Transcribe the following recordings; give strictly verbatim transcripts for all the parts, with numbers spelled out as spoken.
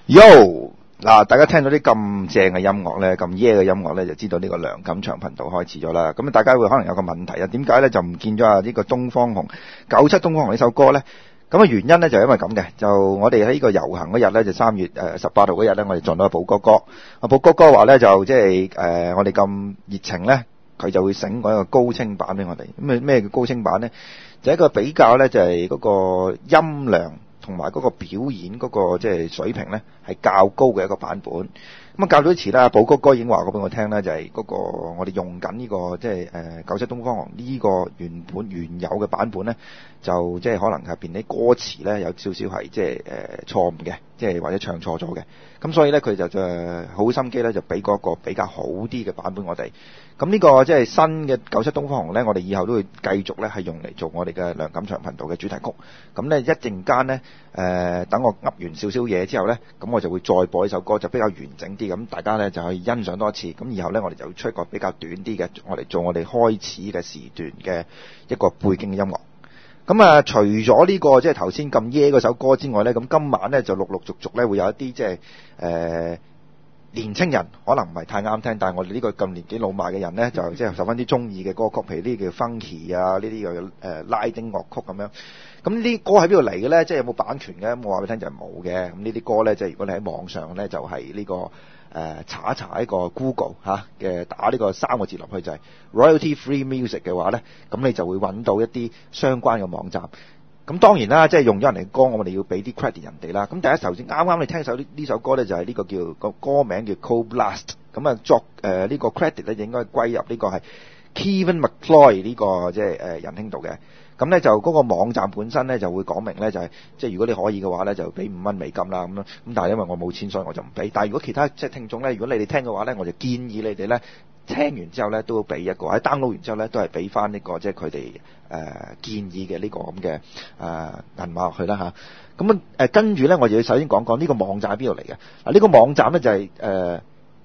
Yo 嗱，大家聽到啲咁正嘅音樂咧，咁耶嘅音樂咧，就知道呢個梁錦祥頻道開始咗啦。咁大家會可能有個問題啊，點解咧就唔見咗啊呢個東方紅九七東方紅呢首歌咧？咁啊原因咧就係因為咁嘅，就我哋喺呢個遊行嗰日咧，就三月誒十八號嗰日咧，我哋撞到阿寶哥哥。阿寶哥哥話咧就即係誒我哋咁熱情咧，佢就會整嗰個高清版俾我哋。咁啊咩叫高清版咧？就係一個比較咧，就係嗰個音量同埋嗰個表演嗰個即係水平咧，係較高嘅一個版本。咁啊，較早前啦，寶哥哥已經話過俾我聽咧，就係嗰個我哋用緊呢個即係誒九七東方紅呢個原本原有嘅版本咧，就即係可能入邊啲歌詞咧有少少係即係誒錯誤嘅，即係或者唱錯咗嘅。咁所以咧，佢就就好心機咧，就俾嗰個比較好啲嘅版本我哋。咁呢個即係新嘅九七東方紅咧，我哋以後都會繼續咧係用嚟做我哋嘅梁錦祥頻道嘅主題曲。咁咧一陣間咧誒，等我噏完少少嘢之後咧，咁我就會再播呢首歌，就比較完整啲。咁大家咧就可以欣賞多一次。咁以後咧我哋就會出一個比較短啲嘅，我哋做我哋開始嘅時段嘅一個背景嘅音樂。咁啊，除咗呢個即係頭先咁耶嗰首歌之外咧，咁今晚咧就陸陸續續咧會有一啲即係誒年青人可能唔係太啱聽，但係我哋呢個咁年紀老邁嘅人咧，就即係十分之中意嘅歌曲，譬如呢啲叫 funky 啊，呢啲叫誒拉丁樂曲咁樣。咁呢啲歌喺邊度嚟嘅咧？即係有冇版權嘅？咁我話俾你聽就係冇嘅。咁呢啲歌咧，即係如果你喺網上咧，就係呢個誒查一查一個 Google 嚇嘅打呢個三個字落去就係 royalty free music 嘅話咧，咁你就會揾到一啲相關嘅網站。咁當然啦，即係用咗人哋嘅歌，我哋要俾啲 credit 人哋啦。咁第一首先啱啱你聽首呢呢首歌咧，就係呢個叫個歌名叫 Cold Blast。咁啊作誒呢個 credit 咧，應該歸入呢個係 Kevin MacLeod 呢個即係誒仁兄度嘅。咁咧就嗰個網站本身咧就會講明咧就係即係如果你可以嘅話咧就俾五蚊美金啦咁咯。咁但係因為我冇錢所以我就唔俾。但係如果其他即係聽眾咧，如果你哋聽嘅話咧，我就建議你哋咧聽完之後咧都要俾一個喺 download 完之後咧都係俾翻呢個即係佢哋誒建議嘅呢個咁嘅誒銀碼落去啦嚇。咁誒跟住咧我就要首先講講呢個網站喺邊度嚟嘅。嗱呢個網站咧就係誒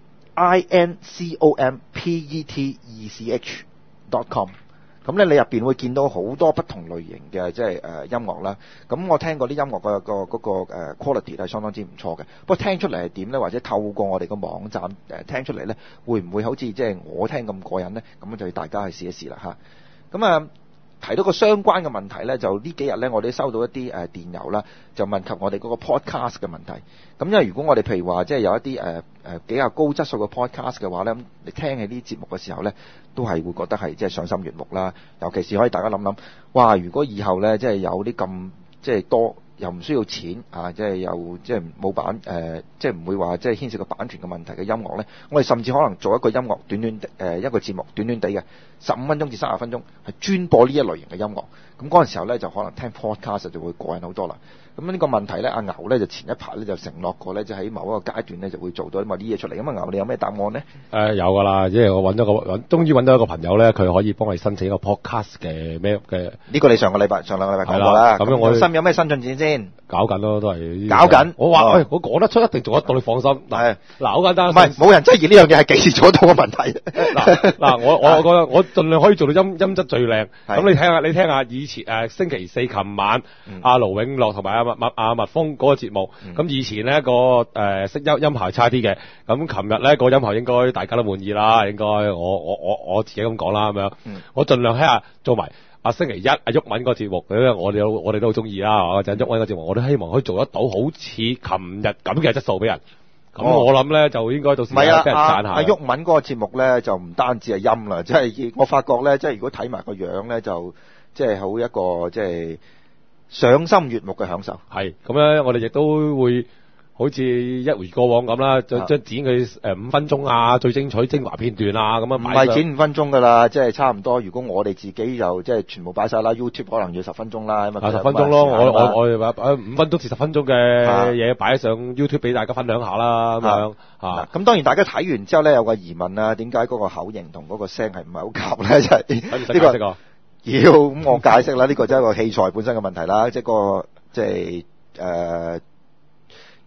I N C O M P E T E C H dot com。咁咧，你入邊會見到好多不同類型嘅即係誒音樂啦。咁我聽過啲音樂個個嗰個誒 quality 係相當之唔錯嘅。不過聽出嚟係點咧？或者透過我哋個網站誒聽出嚟咧，會唔會好似即係我聽咁過癮咧？咁就要大家去試一試啦嚇。咁啊提到個相關嘅問題咧，就呢幾日咧，我哋收到一啲誒電郵啦，就問及我哋嗰個 podcast 嘅問題。咁因為如果我哋譬如話即係有一啲誒誒比較高質素嘅 podcast 嘅話咧，咁你聽起呢啲節目嘅時候咧，都係會覺得係即係賞心悅目啦。尤其是可以大家諗諗，哇！如果以後咧即係有啲咁即係多又唔需要錢啊，即係又即係冇版誒，即係唔會話即係牽涉個版權嘅問題嘅音樂咧，我哋甚至可能做一個音樂短短誒、呃、一個節目短短地嘅十五分鐘至三十分鐘，係專播呢一類型嘅音樂。咁嗰陣時候咧就可能聽 podcast 就會過癮好多啦。咁呢個問題咧，阿牛咧就前一排咧就承諾過咧，就喺某一個階段咧就會做到啲乜啲嘢出嚟。咁啊牛，你有咩答案咧？誒、 呃、有噶啦，即係我揾咗個揾，終於揾到一個朋友咧，佢可以幫我申請一個 podcast 嘅咩嘅。呢個你上個禮拜上兩個禮拜講過啦。咁樣我新有咩新進展先？ 搞緊咯，都係搞緊。我話喂，我講得出，一定做得到，你放心。係嗱，好簡單。唔係冇人質疑呢樣嘢係幾時做到嘅問題。 嗱嗱，我我覺得我盡量可以做到音音質最靚。咁你聽下，你聽下以前誒、呃、星期四琴晚阿盧、嗯、永樂同埋阿麥麥阿麥峰嗰個節目，咁、嗯、以前咧、那個誒聲、呃、音音效差啲嘅，咁琴日咧個音效應該大家都滿意啦，應該我我我我自己咁講啦咁樣，嗯、我盡量睇下做埋阿星期一阿毓民個節目，因為我哋我哋都好中意啦，或者毓民個節目，我都希望可以做得到好似琴日咁嘅質素俾人。咁、哦、我諗咧就應該到時俾人讚下。阿毓民嗰個節目咧就唔單止係音啦，即係我發覺咧，即係如果睇埋個樣咧，就即係好一個即係賞心悅目嘅享受。係咁咧，我哋亦都會好似一回過往咁啦，將將剪佢誒五分鐘啊，最精彩精華片段啊，咁樣唔係剪五分鐘噶啦，即係差唔多。如果我哋自己就即係全部擺晒啦 ，YouTube 可能要十分鐘啦，咁啊十分鐘咯。我我我哋話五分鐘至十分鐘嘅嘢擺上 YouTube 俾大家分享下啦，咁樣嚇。咁當然大家睇完之後咧，有個疑問啊，點解嗰個口型同嗰個聲係唔係好夾咧？就係呢個要咁我解釋啦，呢個真係一個器材本身嘅問題啦，即係個即係誒。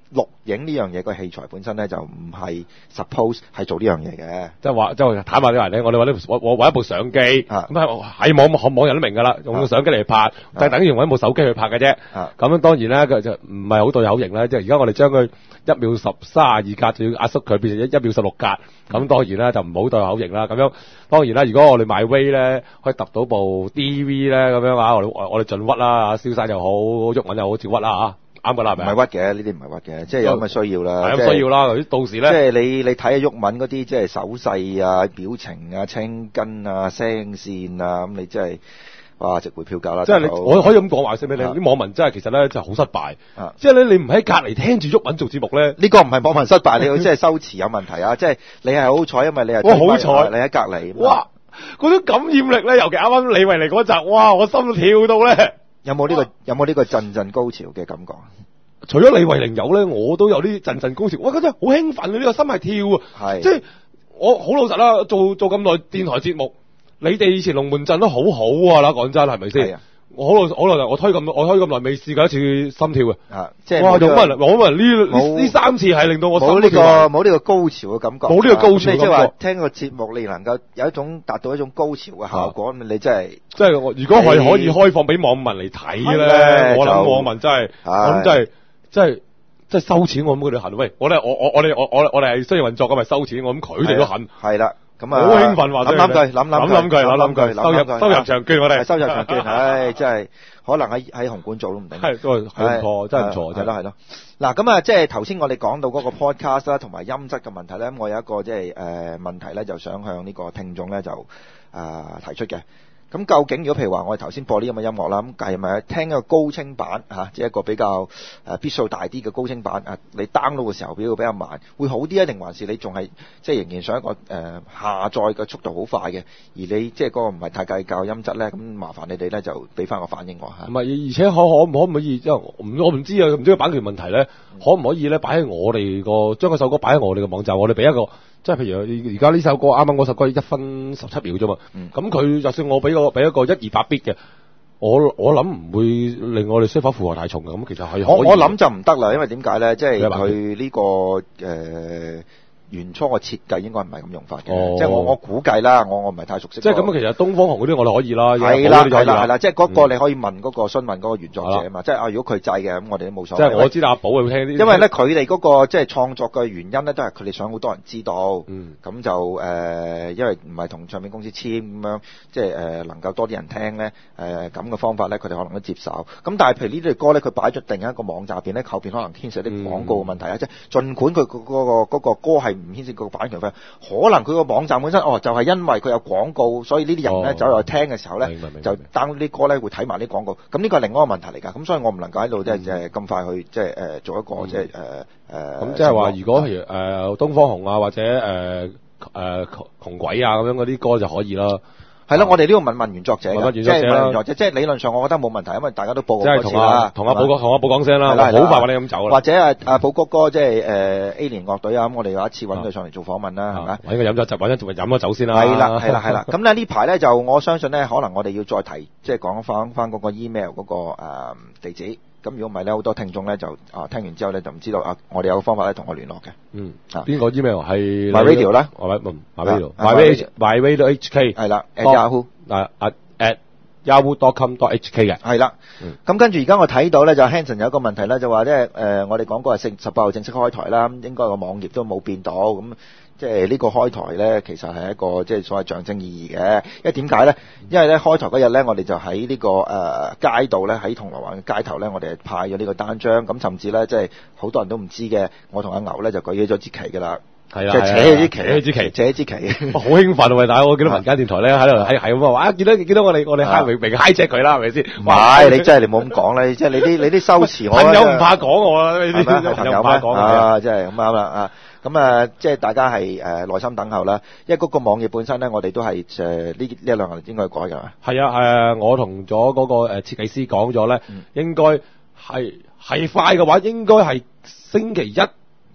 錄影呢樣嘢個器材本身咧就唔係 suppose 係做呢樣嘢嘅， 即係話即係坦白啲話咧，我哋揾呢我我揾一部相機，咁啊係喺網網人都明㗎啦，用個相機嚟拍，就係等於揾部手機去拍嘅啫。 啊咁樣當然咧，佢就唔係好對口型咧，即係而家我哋將佢一秒十三十二格，就要壓縮佢變成一一秒十六格，咁當然啦就唔好對口型啦。咁樣當然啦，如果我哋買 Ray 咧，可以揼到部 D V 咧，咁樣啊，我哋我哋盡屈啦，燒晒又好，鬱文又好，照屈啦嚇。啱㗎啦，係咪？ 唔係屈嘅，呢啲唔係屈嘅，即係有咁嘅需要啦。 係咁需要啦，到時咧， 即係你你睇下鬱文嗰啲，即係手勢啊、表情啊、青筋啊、聲線啊，咁你真係哇值回票價啦！ 即係你，我可以咁講話先俾你，啲網民真係其實咧就好失敗。即係咧，你唔喺隔離聽住鬱文做節目咧， 呢個唔係網民失敗，你即係修辭有問題啊！即係你係好彩，因為你係我好彩， 你喺隔離。 哇！嗰種感染力咧，尤其啱啱李慧玲嗰集，哇！我心都跳到咧。 有冇呢個有冇呢個陣陣高潮嘅感覺？ 除咗李慧玲有咧，我都有啲陣陣高潮。哇！嗰陣好興奮啊！呢個心係跳啊！ 係即係我好老實啦，做做咁耐電台節目，你哋以前龍門陣都好好啊啦，講真係咪先？我好耐好耐我推咁我推咁耐未試過一次心跳嘅。 啊，即係哇！有乜人？我乜人呢呢三次係令到我冇呢個冇呢個高潮嘅感覺， 冇呢個高潮嘅感覺。 即係話聽個節目，你能夠有一種達到一種高潮嘅效果，咁你真係即係我如果係可以開放俾網民嚟睇咧，我諗網民真係我諗真係真係真係收錢，我諗佢哋恨。喂，我哋我我我哋我我我哋係商業運作咁咪收錢，我諗佢哋都恨。 係啦。咁啊， 好興奮話， 諗諗佢，諗諗諗諗佢，諗諗佢，收入收入場券我哋， 收入場券，唉，真係可能喺喺紅館做都唔定， 係都係唔錯，真係唔錯， 係咯係咯。嗱咁啊，即係頭先我哋講到嗰個 podcast 啦，同埋音質嘅問題咧，咁我有一個即係誒問題咧，就想向呢個聽眾咧就啊提出嘅。咁究竟如果譬如話我哋頭先播呢咁嘅音樂啦，咁係咪聽一個高清版嚇，即係一個比較誒必數大啲嘅高清版啊？你 download 嘅時候會比較慢，會好啲啊？定還是你仲係即係仍然想一個誒、呃、下載嘅速度好快嘅，而你即係嗰個唔係太計較音質咧？咁麻煩你哋咧就俾翻個反應我嚇。 唔係，而且可可唔可唔可以即係唔我唔知啊，唔知個版權問題咧，嗯、可唔可以咧擺喺我哋個將嗰首歌擺喺我哋嘅網站，我哋俾一個。即係譬如而家呢首歌啱啱嗰首歌一分十七秒啫嘛，咁佢、嗯、就算我俾個俾一個一二百 bit 嘅，我我諗唔會令我哋需否負荷太重嘅，咁其實係可以。我我諗就唔得啦，因為點解咧？即係佢呢個誒。呃原初嘅設計應該唔係咁用法嘅，哦、即係我我估計啦，我我唔係太熟悉。即係咁，其實東方紅嗰啲我哋可以啦，係啦係啦係啦，即係嗰個你可以問嗰個詢問嗰個原作者啊嘛，嗯、即係啊如果佢制嘅咁，我哋都冇所謂。即係我知道阿寶會聽啲，因為咧佢哋嗰個即係創作嘅原因咧，都係佢哋想好多人知道，咁、嗯、就誒、呃，因為唔係同唱片公司簽咁樣，即係誒、呃、能夠多啲人聽咧，誒咁嘅方法咧，佢哋可能都接受。咁但係譬如呢啲歌咧，佢擺咗定一個網站入邊咧，後邊可能牽涉啲廣告嘅問題啊，嗯、即係儘管佢嗰、嗰個嗰個歌係唔牽涉個版權費，可能佢個網站本身哦就係、是、因為佢有廣告，所以呢啲人咧、哦、走入去聽嘅時候咧，就 down 啲歌咧會睇埋啲廣告。咁呢個係另外一個問題嚟㗎。咁所以我唔能夠喺度即係誒咁快去即係誒做一個、嗯、即係誒誒。咁、呃、即係話，如果譬如誒、呃、東方紅啊，或者誒誒窮鬼啊咁樣嗰啲歌就可以啦。係咯，我哋都要問問原作者，問問原作者啦。即係即係理論上，我覺得冇問題，因為大家都報過嗰次啦。同阿寶哥，同阿寶講聲啦，好快話你咁走啦。或者啊，阿寶哥哥即係誒 A 連樂隊啊，咁我哋有一次揾佢上嚟做訪問啦，係咪？揾佢飲咗集，揾咗仲飲咗酒先啦。係啦，係啦，係啦。咁咧呢排咧就我相信咧，可能我哋要再提，即係講翻翻嗰個 email 嗰個誒地址。咁如果唔係咧，好多聽眾咧就啊聽完之後咧就唔知道啊，我哋有個方法咧同我聯絡嘅。嗯，啊邊個 email 係 My Radio 啦，係咪？唔 My Radio，My My Radio H K 係啦 ，at Yahoo 啊啊 at Yahoo dot com dot H K 嘅係啦。咁跟住而家我睇到咧就 Hanson 有一個問題咧，就話咧誒我哋講過係十八號正式開台啦，應該個網頁都冇變到咁。即係呢個開台咧，其實係一個即係所謂象徵意義嘅。因為點解咧？因為咧開台嗰日咧，我哋就喺呢、這個誒、呃、街道咧，喺銅鑼灣嘅街頭咧，我哋係派咗呢個單張。咁甚至咧，即係好多人都唔知嘅，我同阿牛咧就舉起咗支旗㗎啦。係啊，即係扯起支旗，扯支旗，扯支旗。好興奮啊！喂，大佬，我見到民間電台咧喺度係係咁啊！哇，見到見到我哋我哋嗨明明嗨隻佢啦，係咪先？唔係，你真係你冇咁講啦！即係你啲你啲修辭，朋友唔怕講我啊！呢啲朋友唔怕講啊！真係咁啱啦啊！咁啊，即係大家係誒耐心等候啦，因為嗰個網頁本身咧，我哋都係誒呢呢一兩日應該改㗎嘛。係啊，誒我同咗嗰個誒設計師講咗咧，應該係係快嘅話，應該係星期一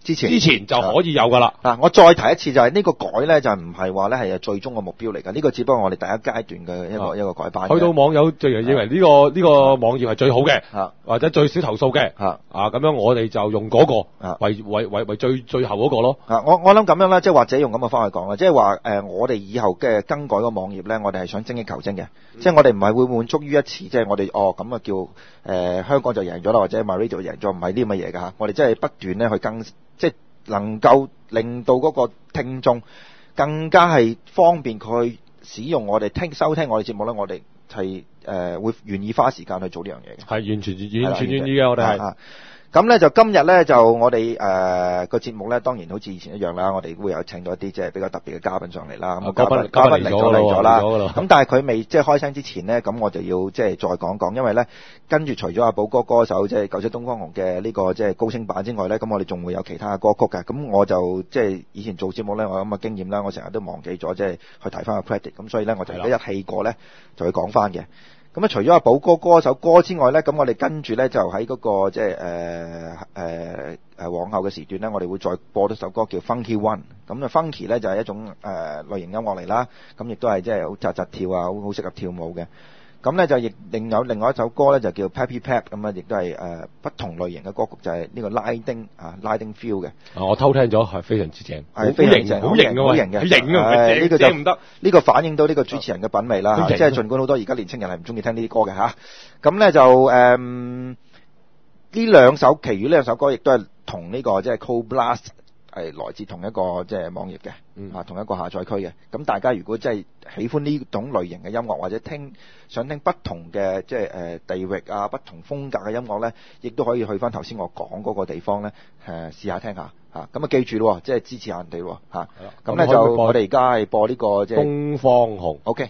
之前之前就可以有㗎啦。 嗱，我再提一次就係呢個改咧，就唔係話咧係最終嘅目標嚟㗎。呢個只不過我哋第一階段嘅一個、啊、一個改版。 去到網友就認為呢、呢個呢、呢個網頁係最好嘅、啊，或者最少投訴嘅，啊咁樣我哋就用嗰個啊為為為為最最後嗰個咯。 啊，我我諗咁樣啦，即係或者用咁嘅方法講啦，即係話誒，我哋以後嘅更改個網頁咧，我哋係想精益求精嘅，嗯、即係我哋唔係會滿足於一次，即係我哋哦咁啊叫誒、呃、香港就贏咗啦，或者 MyRadio 就贏咗，唔係呢咁嘅嘢㗎嚇。我哋真係不斷咧去更，即係能夠令到嗰個聽眾更加係方便佢使用我哋聽收聽我哋節目咧，我哋係誒會願意花時間去做呢樣嘢嘅。係完全完全願意嘅，我哋係。 咁咧就今日咧就我哋誒個節目咧，當然好似以前一樣啦，我哋會有請到一啲即係比較特別嘅嘉賓上嚟啦。咁、啊、嘉賓嘉賓嚟咗嚟咗啦。咁但係佢未即係開聲之前咧，咁我就要即係再講講，因為咧跟住除咗阿寶哥歌手即係九七東方紅嘅呢個即係高清版之外咧，咁我哋仲會有其他嘅歌曲嘅。咁我就即係以前做節目咧，我有咁嘅經驗啦，我成日都忘記咗即係去提翻個 credit。咁所以咧，我就而家一氣過咧就去講翻嘅。咁啊，除咗阿寶哥歌手歌之外咧，咁我哋跟住咧就喺嗰、那個即係誒誒誒往後嘅時段咧，我哋會再播多首歌叫 Funky One。咁啊 Funky 咧就係、是、一種誒、呃、類型音樂嚟啦，咁亦都係即係好扎扎跳啊，好好適合跳舞嘅。咁咧就亦另有另外一首歌咧就叫 Peppy Pep， 咁啊亦都係誒不同類型嘅歌曲，就係、是、呢個拉丁啊拉丁 feel 嘅。啊， 我偷聽咗係非常之正， 係非常正，好型好型嘅，型啊！呢、這個就唔得，呢、 這個反映到呢個主持人嘅品味啦。即係儘管好多而家年青人係唔中意聽呢啲歌嘅嚇。咁咧就誒呢兩首，其餘呢兩首歌亦都係同呢個即係 Cold Blast 係來自同一個即係網頁嘅，啊、嗯、同一個下載區嘅。咁大家如果真係喜歡呢種類型嘅音樂，或者聽想聽不同嘅即係誒地域啊、不同風格嘅音樂咧，亦都可以去翻頭先我講嗰個地方咧，誒試下聽下嚇。咁啊記住咯，即係支持下人哋喎嚇。咁咧就我哋而家係播呢個即係東方紅。 OK。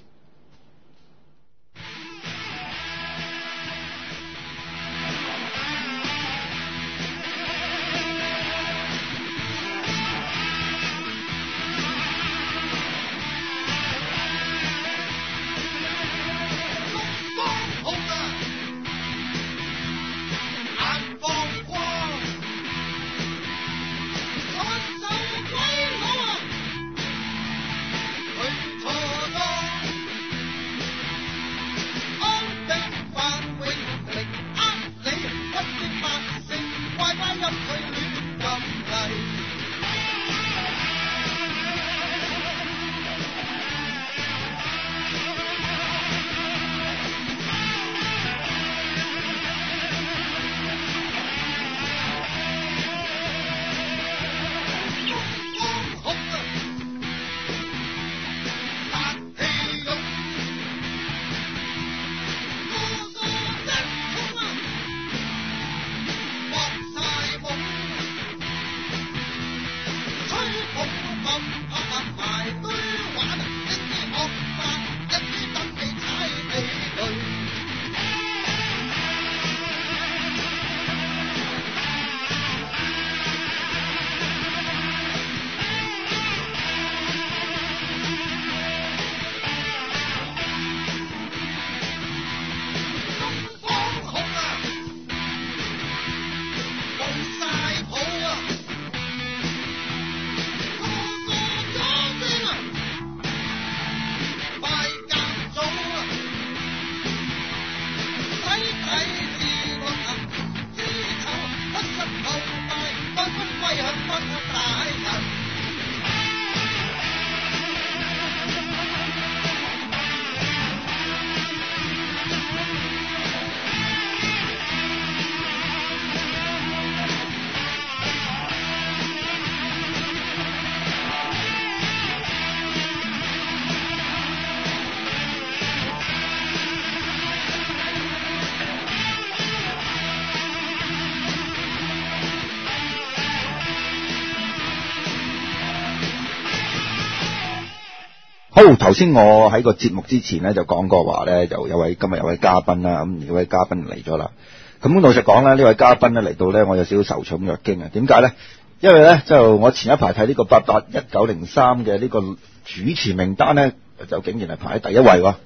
好，頭先我喺個節目之前咧就講過話咧，就有位今日有位嘉賓啦，咁有位嘉賓嚟咗啦。咁老實講咧，呢位嘉賓咧嚟到咧，我有少少受寵若驚啊！點解咧？因為咧就我前一排睇呢個八八一九零三嘅呢個主持名單咧，就竟然係排喺第一位喎。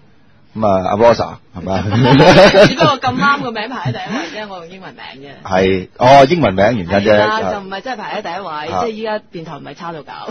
咁啊，阿 Rosa 係嘛？ 只不過咁啱個名排喺第一位啫，我用英文名啫。 係，哦，英文名原因啫。 係啦，就唔係真係排喺第一位，即係依家電台唔係差到搞。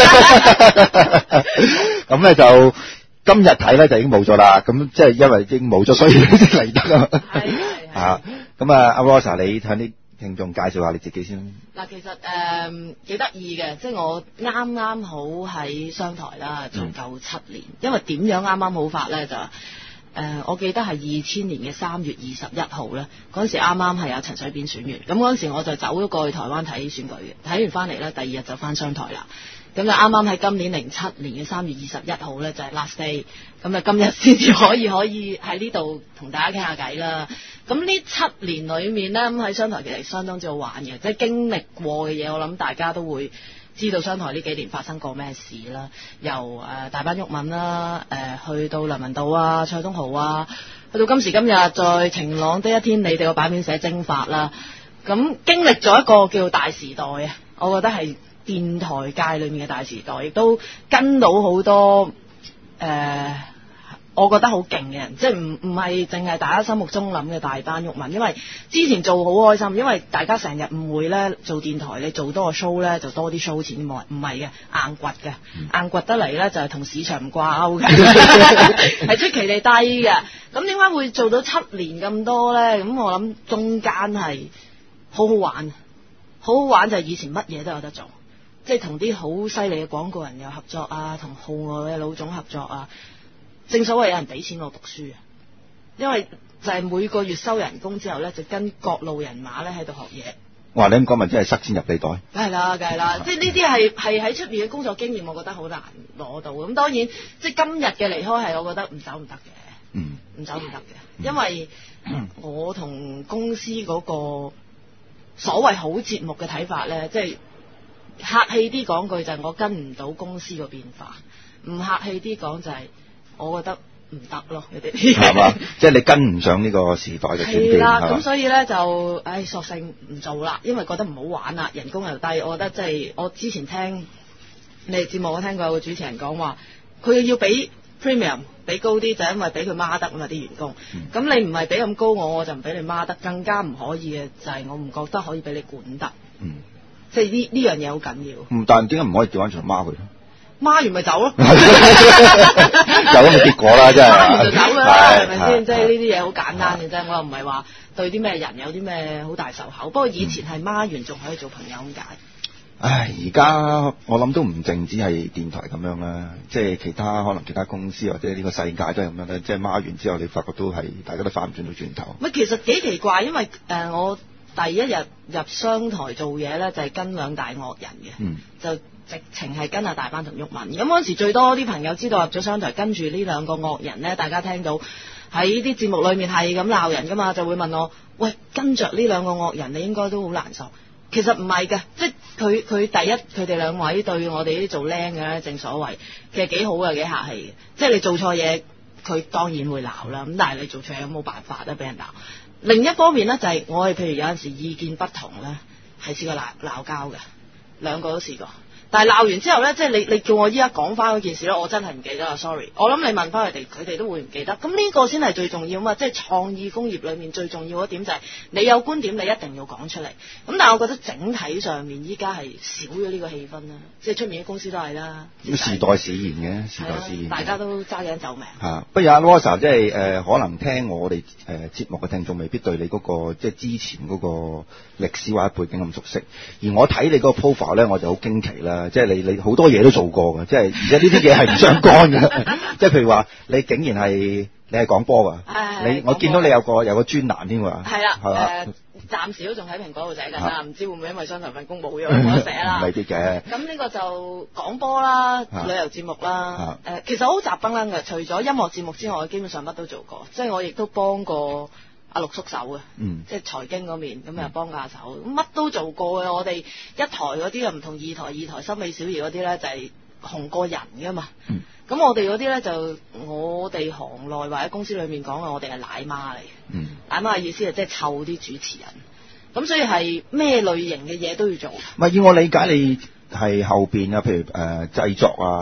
咁咧就今日睇咧就已經冇咗啦，咁即係因為已經冇咗，所以先嚟得啊。 係係係。 啊，咁啊，阿 Rosa 你向啲聽眾介紹下你自己先。 嗱，其實誒幾得意嘅，即係我啱啱好喺商台啦，做夠七年。嗯、因為點樣啱啱好法咧就誒、呃，我記得係二千年嘅三月二十一號咧，嗰陣時啱啱係有陳水扁選完，咁嗰陣時我就走咗過去台灣睇選舉嘅，睇完翻嚟咧，第二日就翻商台啦。咁就啱啱喺今年零七年嘅三月二十一號咧，就係、是、last day。咁啊，今日先至可以可以喺呢度同大家傾下偈啦。咁呢七年裏面咧，咁喺商台其實相當之好玩嘅，即係經歷過嘅嘢，我諗大家都會知道商台呢幾年發生過咩事啦。由誒、呃、大班毓民啦，誒、呃、去到梁文道啊、蔡東豪啊，去到今時今日在晴朗的一天，你哋個版面寫蒸發啦。咁經歷咗一個叫大時代啊，我覺得係電台界裏面嘅大時代，亦都跟到好多誒、呃我覺得好勁嘅人，即係唔唔係淨係大家心目中諗嘅大班毓民，因為之前做好開心，因為大家成日誤會咧做電台你做多個 show 咧就多啲 show 錢，冇唔係嘅，硬掘嘅，硬掘得嚟咧就係同市場唔掛鈎嘅，係出奇地低嘅。咁點解會做到七年咁多咧？咁我諗中間係好好玩，好好玩就係以前乜嘢都有得做，即係同啲好犀利嘅廣告人有合作啊，同號外嘅老總合作啊。正所謂有人俾錢我讀書啊，因為就係每個月收人工之後咧，就跟各路人馬咧喺度學嘢。哇！ 你咁講咪真係塞錢入你袋？ 梗係啦，梗係啦，即係呢啲係係喺出面嘅工作經驗，我覺得好難攞到。咁當然，即係今日嘅離開係我覺得唔走唔得嘅， 嗯， 唔走唔得嘅，因為我同公司嗰個所謂好節目嘅睇法咧，即係客氣啲講句就係我跟唔到公司個變化，唔客氣啲講就係。我覺得唔得咯，你哋係嘛？即係你跟唔上呢個時代嘅轉變。係啦， 咁所以咧就，唉，索性唔做啦，因為覺得唔好玩啦，人工又低。我覺得即係我之前聽你哋節目，我聽過有個主持人講話，佢要俾 premium 俾高啲，就係因為俾佢孖得啊嘛啲員工。咁、嗯、你唔係俾咁高我，我就唔俾你孖得。更加唔可以嘅就係我唔覺得可以俾你管得。嗯，即係呢呢樣嘢好緊要。嗯， 但係點解唔可以調翻轉孖佢咧？ 孖完咪走咯， 有咁嘅結果啦，真係。 孖完就走啦，係咪先？即係呢啲嘢好簡單嘅啫，我又唔係話對啲咩人有啲咩好大仇口。不過以前係孖完仲可以做朋友咁解。 唉，而家我諗都唔淨止係電台咁樣啦，即係其他可能其他公司或者呢個世界都係咁樣咧。即係孖完之後，你發覺都係大家都翻唔轉到轉頭。 咪其實幾奇怪，因為誒、呃、我第一日入商台做嘢咧，就係、是、跟兩大惡人嘅，嗯、就。直情係跟阿大班同毓民，咁嗰陣時最多啲朋友知道入咗商台，跟住呢兩個惡人咧，大家聽到喺啲節目裏面係咁鬧人噶嘛，就會問我：喂，跟着呢兩個惡人，你應該都好難受。其實唔係嘅，即係佢佢第一，佢哋兩位對我哋呢啲做僆嘅咧，正所謂其實幾好嘅，幾客氣嘅。即係你做錯嘢，佢當然會鬧啦。咁但係你做錯嘢有冇辦法咧？俾人鬧。另一方面咧，就係、是、我哋譬如有陣時意見不同咧，係試過鬧鬧交嘅，兩個都試過。但係鬧完之後咧，即係你你叫我依家講翻嗰件事咧，我真係唔記得啦 ，sorry。我諗你問翻佢哋，佢哋都會唔記得。咁呢個先係最重要嘛，即係創意工業裏面最重要一點就係你有觀點，你一定要講出嚟。咁但係我覺得整體上面依家係少咗呢個氣氛啦，即係出面啲公司都係啦。時代使然嘅，時代使然。大家都揸緊走命。嚇，不如阿 Rosa 即係誒，可能聽我哋誒、呃、節目嘅聽眾未必對你嗰、那個即係之前嗰個歷史或者背景咁熟悉，而我睇你嗰個 profile 咧，我就好驚奇啦。即係你你好多嘢都做過嘅，即係而且呢啲嘢係唔相干嘅。即係譬如話，你竟然係你係講波㗎，你我見到你有個有個專欄添喎。係啦，係嘛？誒，暫時都仲喺蘋果度寫緊啦，唔知會唔會因為商台份工冇咗冇得寫啦？未必嘅。咁呢個就講波啦，旅遊節目啦。誒，其實好雜崩崩嘅，除咗音樂節目之外，我基本上乜都做過。即係我亦都幫過阿陸叔手嘅，嗯、即係財經嗰面咁又幫下手，乜都做過嘅。我哋一台嗰啲又唔同二台，二台森美小儀嗰啲咧就係、是、紅過人噶嘛。咁、嗯、我哋嗰啲咧就我哋行內或者公司裏面講嘅，我哋係奶媽嚟嘅。嗯、奶媽嘅意思係即係湊啲主持人，咁所以係咩類型嘅嘢都要做。唔係，以我理解你係後邊啊，譬如誒、呃、製作啊。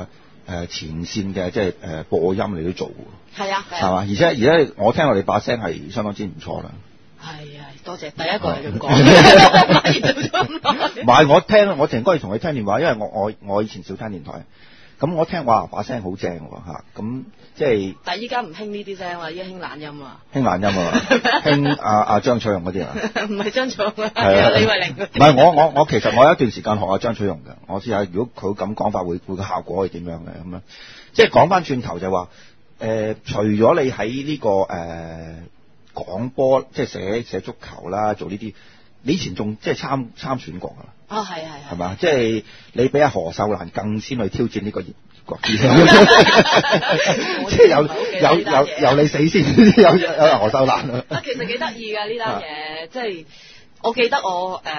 呃、前線嘅即係誒播音你都做喎。 係啊， 係嘛？而且而家我聽我哋把聲係相當之唔錯啦。 係啊，多謝第一個係咁講。 唔係我聽，我成日同佢聽電話，因為我我我以前少聽電台，咁我聽話把聲好正喎嚇，咁即係。但係依家唔興呢啲聲啦，依家興懶音啊。興懶音啊，興阿阿張翠容嗰啲啊。唔係張翠容啊，係李慧玲嗰啲。唔係我我我其實我有一段時間學阿張翠容嘅，我試下如果佢咁講法會會個效果係點樣嘅咁樣。即係講翻轉頭就話誒，除咗你喺呢個誒。呃講波即係寫寫足球啦，做呢啲，你以前仲即係參參選過㗎啦。哦，係係係。係嘛？即係你比阿何秀蘭更先去挑戰呢個國資，即係有有有有你死先，有有何秀蘭啊。其實幾得意㗎呢單嘢，即係我記得我誒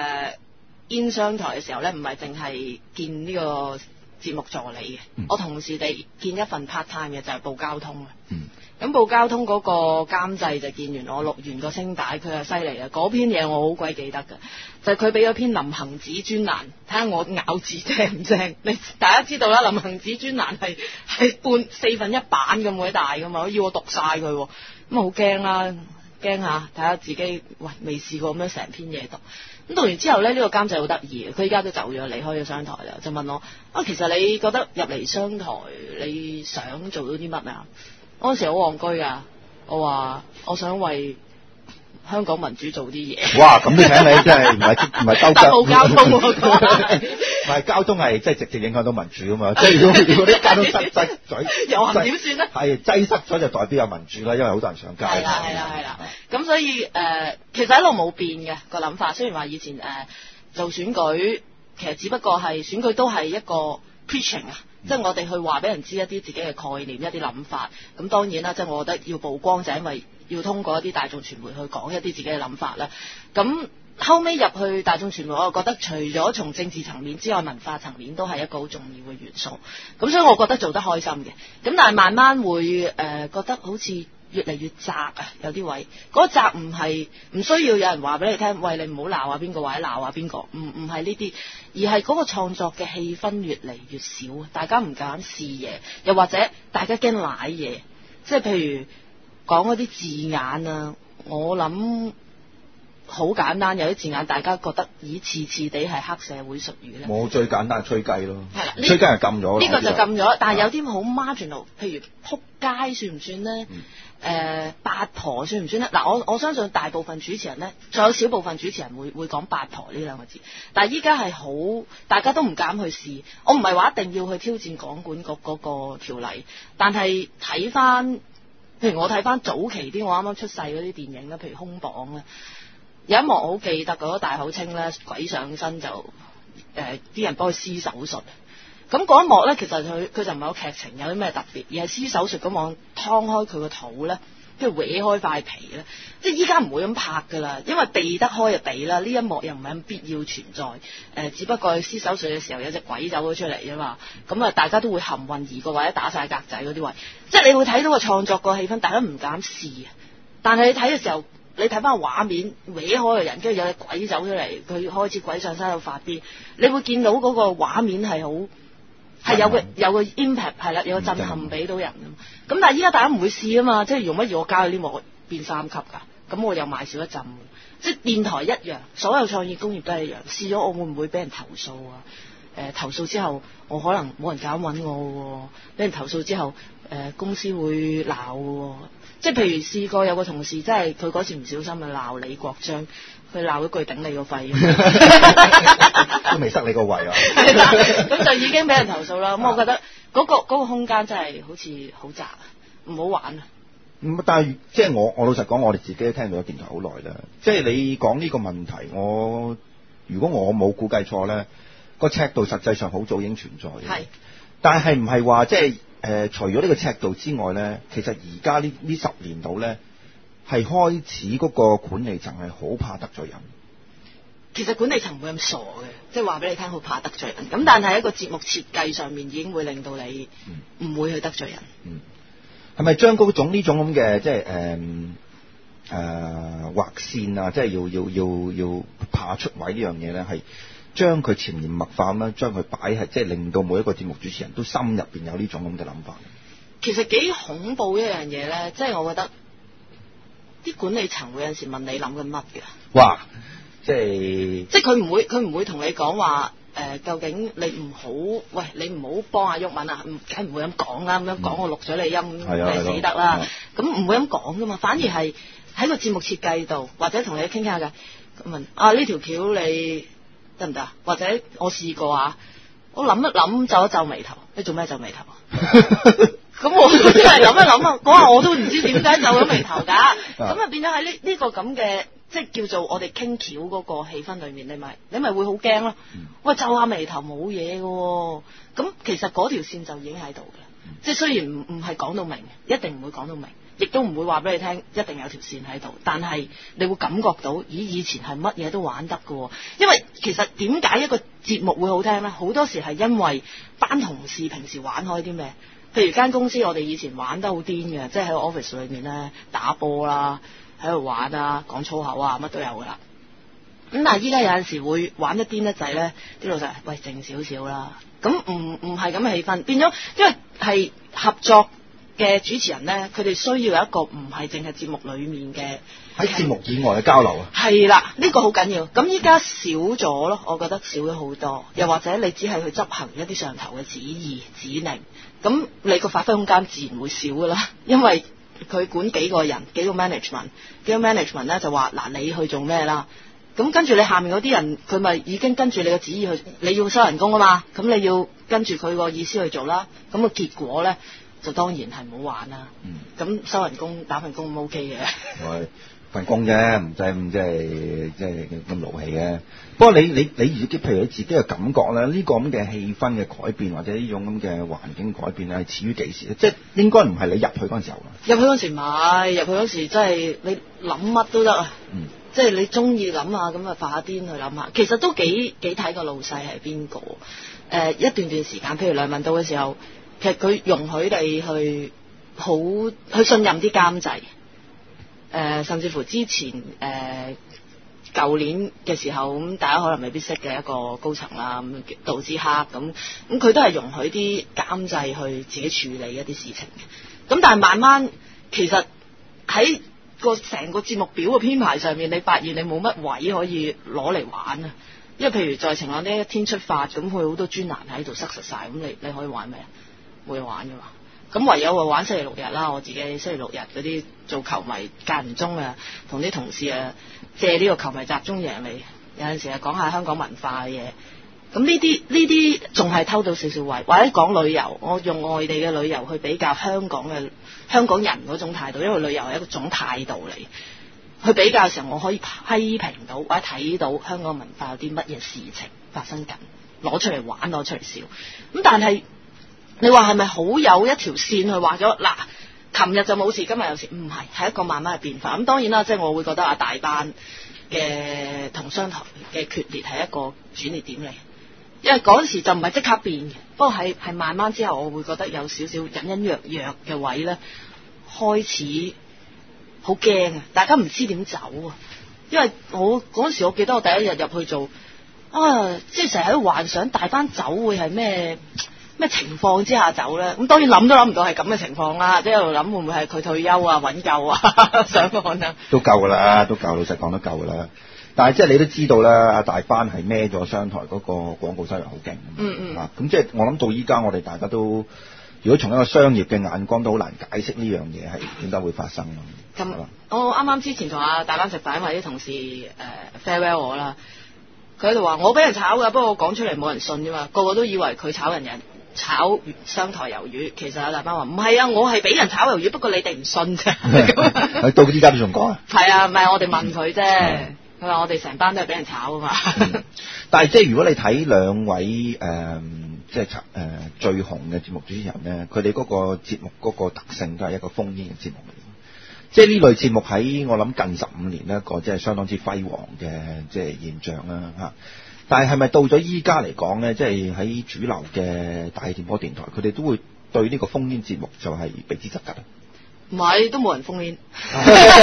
in 商台嘅時候咧，唔係淨係見呢個節目助理嘅，嗯、我同時地見一份 part time 嘅就係、是、報交通啊。嗯。咁報交通嗰個監製就見完我錄完個聲帶，佢又犀利啊！嗰篇嘢我好鬼記得㗎，就係佢俾咗篇林行止專欄，睇下我咬字正唔正。你大家知道啦，林行止專欄係係半四分一版咁鬼大㗎嘛，要我讀晒佢，咁啊好驚啦，驚下睇下自己，喂未試過咁樣成篇嘢讀。咁讀完之後咧，呢、呢個監製好得意，佢依家都走咗，離開咗商台啦，就問我啊，其實你覺得入嚟商台你想做到啲乜啊？嗰陣時好戇居啊！我話我想為香港民主做啲嘢。哇！咁你睇你真係唔係唔係兜交冇交通喎，唔係交通係即係直接影響到民主啊嘛！即係如果如果啲交通擠擠嘴，遊行點算咧？係擠塞咗就代表有民主啦，因為好多人上街。係啦係啦係啦。咁所以誒、呃，其實一路冇變嘅個諗法。雖然話以前誒、呃、做選舉，其實只不過係選舉都係一個 preaching 啊。即係我哋去話俾人知一啲自己嘅概念、一啲諗法。咁當然啦，即係我覺得要曝光，就係因為要通過一啲大眾傳媒去講一啲自己嘅諗法啦。咁後尾入去大眾傳媒，我覺得除咗從政治層面之外，文化層面都係一個好重要嘅元素。咁所以我覺得做得開心嘅。咁但係慢慢會誒、呃、覺得好似越嚟越窄啊，有啲位嗰、嗰個窄唔係唔需要有人話俾你聽，喂，你唔好鬧下邊個或者鬧下邊個，唔唔係呢啲，而係嗰個創作嘅氣氛越嚟越少，大家唔敢試嘢，又或者大家驚舐嘢，即係譬如講嗰啲字眼啊，我諗好簡單，有啲字眼大家覺得咦次次地係黑社會術語咧。我最簡單係吹雞咯，係啦，吹雞係禁咗，呢個就禁咗，但係有啲好 marginal，譬如撲街算唔算咧？嗯誒、呃、八婆算唔算咧？嗱，我我相信大部分主持人咧，仲有少部分主持人會會講八婆呢兩個字，但係依家係好大家都唔敢去試。我唔係話一定要去挑戰港管局嗰個條例，但係睇翻，譬如我睇翻早期啲我啱啱出世嗰啲電影咧，譬如空榜咧，有一幕我好記得，嗰個大口清咧鬼上身就誒啲、呃、人幫佢施手術。咁嗰一幕咧，其實佢佢就唔係有劇情有啲咩特別，而係施手術咁往劏開佢個肚咧，跟住搲開塊皮咧，即係依家唔會咁拍噶啦，因為避得開就避啦。呢一幕又唔係咁必要存在，誒、呃，只不過係施手術嘅時候有隻鬼走咗出嚟啊嘛，咁啊大家都會含混而過或者打晒格仔嗰啲位，即係你會睇到個創作個氣氛，大家唔敢試啊。但係你睇嘅時候，你睇翻個畫面，搲開個人，跟住有隻鬼走出嚟，佢開始鬼上身喺度發癲，你會見到嗰個畫面係好。係有個有個 impact 係啦，有個震撼俾到人咁。咁但係依家大家唔會試啊嘛，即係容乜易我交佢呢幕變三級㗎，咁我又賣少一陣。即係電台一樣，所有創意工業都係一樣。試咗我會唔會俾人投訴啊？誒、呃、投訴之後，我可能冇人敢揾我喎。俾人投訴之後，誒、呃、公司會鬧喎。即係譬如試過有個同事，即係佢嗰次唔小心啊鬧李國章。佢鬧一句頂你個肺，都未塞你個胃啊！咁就已經俾人投訴啦。咁我覺得嗰、嗰個嗰個空間真係好似好窄，唔好玩啊！咁但係即係我我老實講，我哋自己都聽到電台好耐啦。即係你講呢個問題，我如果我冇估計錯咧，個尺度實際上好早已經存在嘅。係，但係唔係話即係誒？除咗呢個尺度之外咧，其實而家呢呢十年度咧。係開始嗰個管理層係好怕得罪人。其實管理層唔會咁傻嘅，即係話俾你聽好怕得罪人。咁但係一個節目設計上面已經會令到你唔會去得罪人。嗯，係咪將嗰種呢種咁嘅即係誒誒劃線啊，即係要要要要怕出位呢樣嘢咧，係將佢潛移默化咁樣將佢擺係即係令到每一個節目主持人都心入邊有呢種咁嘅諗法？ 其實幾恐怖一樣嘢咧，即係我覺得啲管理層會有陣時問你諗緊乜嘅。 哇！即係即係佢唔會佢唔會同你講話誒，究竟你唔好喂你唔好幫阿毓民啊，唔梗唔會咁講啦，咁樣講我錄咗你音，你死得啦，咁唔會咁講噶嘛，反而係喺個節目設計度，或者同你傾下嘅問啊呢條橋你得唔得啊？或者我試過啊，我諗一諗皺一皺眉頭，你做咩皺眉頭啊？咁我真係諗一諗啊，嗰下我都唔知點解皺咗眉頭㗎，咁啊變咗喺呢呢個咁嘅即係叫做我哋傾橋嗰個氣氛裏面，你咪你咪會好驚咯。喂，皺下眉頭冇嘢嘅，咁其實嗰條線就已經喺度嘅，即係雖然唔唔係講到明，一定唔會講到明，亦都唔會話俾你聽一定有條線喺度，但係你會感覺到，咦以前係乜嘢都玩得嘅，因為其實點解一個節目會好聽咧？好多時係因為班同事平時玩開啲咩？譬如間公司，我哋以前玩得好癲嘅，即係喺 office 裏面咧打波啦，喺度玩啊，講粗口啊，乜都有噶啦。咁但係依家有陣時會玩得癲得滯咧，啲老細喂靜少少啦。咁唔唔係咁嘅氣氛，變咗因為係合作嘅主持人咧，佢哋需要有一個唔係淨係節目裡面嘅喺節目以外嘅交流啊。 係啦，呢個好緊要。咁依家少咗咯，我覺得少咗好多。又或者你只係去執行一啲上頭嘅旨意指令。咁你個發揮空間自然會少噶啦，因為佢管幾個人，幾個 management， 幾個 management 咧就話嗱你去做咩啦，咁跟住你下面嗰啲人佢咪已經跟住你嘅旨意去，你要收人工啊嘛，咁你要跟住佢個意思去做啦，咁個結果咧就當然係唔好玩啦。咁、嗯、收人工打份工咁 OK 嘅。係份工啫，唔使咁即係即係咁勞氣嘅。不過你你你自己譬如你自己嘅感覺咧，呢、這個咁嘅氣氛嘅改變或者呢種咁嘅環境改變咧，係始於幾時咧？即係應該唔係你入去嗰陣時候㗎。 入去嗰時唔係，入去嗰時真係你諗乜都得啊。嗯。即係你中意諗下咁啊，發下癲去諗下，其實都幾幾睇個老細係邊個。誒一段段時間，譬如梁文道嘅時候，其實佢容許你去好去信任啲監製。誒、呃，甚至乎之前誒舊年嘅時候，咁大家可能未必識嘅一個高層啦，咁杜之克咁，咁佢都係容許啲監製去自己處理一啲事情嘅。咁但係慢慢，其實喺個成個節目表嘅編排上面，你發現你冇乜位可以攞嚟玩啊。因為譬如在晴朗呢一天出發，咁佢好多專欄喺度塞實晒，咁你你可以玩咩啊？冇嘢玩㗎嘛。咁唯有玩星期六日啦，我自己星期六日嗰啲做球迷間唔中啊，同啲同事啊借呢個球迷集中營嚟，有陣時啊講下香港文化嘅嘢。咁呢啲呢啲仲係偷到少少位，或者講旅遊，我用外地嘅旅遊去比較香港嘅香港人嗰種態度，因為旅遊係一種態度嚟。去比較嘅時候，我可以批評到或者睇到香港文化有啲乜嘢事情發生緊，攞出嚟玩，攞出嚟笑。咁但係你話係咪好有一條線去畫咗？嗱，琴日就冇事，今日有事，唔係，係一個慢慢嘅變化。咁當然啦，即係我會覺得啊，大班嘅同商台嘅決裂係一個轉捩點嚟，因為嗰陣時就唔係即刻變嘅，不過係係慢慢之後，我會覺得有少少隱隱約約嘅位咧，開始好驚啊！大家唔知點走啊，因為我嗰陣時我記得我第一日入去做啊，即係成日喺度幻想大班走會係咩？咩情況之下走咧？咁當然諗都諗唔到係咁嘅情況啦，即係喺度諗會唔會係佢退休啊、揾救啊、上岸啊？都夠噶啦，都夠，老實講都夠噶啦。但係即係你都知道啦，阿大班係孭咗商台嗰個廣告收入好勁。嗯嗯。啊，咁即係我諗到依家我哋大家都，如果從一個商業嘅眼光都好難解釋呢樣嘢係點解會發生咯。咁、嗯，我啱啱之前同阿大班食飯，因為啲同事誒、呃、farewell 我啦，佢喺度話我俾人炒㗎，不過我講出嚟冇人信啫嘛，個個都以為佢炒人人。炒商台魷魚，其實阿大班話唔係啊，我係俾人炒魷魚，不過你哋唔信啫。佢到依家都仲講啊。係啊，唔係我哋問佢啫。佢話我哋成班都係俾人炒啊嘛。嗯、但係即係如果你睇兩位誒、呃，即係誒、呃、最紅嘅節目主持人咧，佢哋嗰個節目嗰個特性都係一個烽煙嘅節目嚟。即係呢類節目喺我諗近十五年一個即係相當之輝煌嘅即係現象啦嚇。但係係咪到咗依家嚟講咧，即係喺主流嘅大電波電台，佢哋都會對呢個烽煙節目就係避之則吉啊？ 唔係，都冇人封煙，唔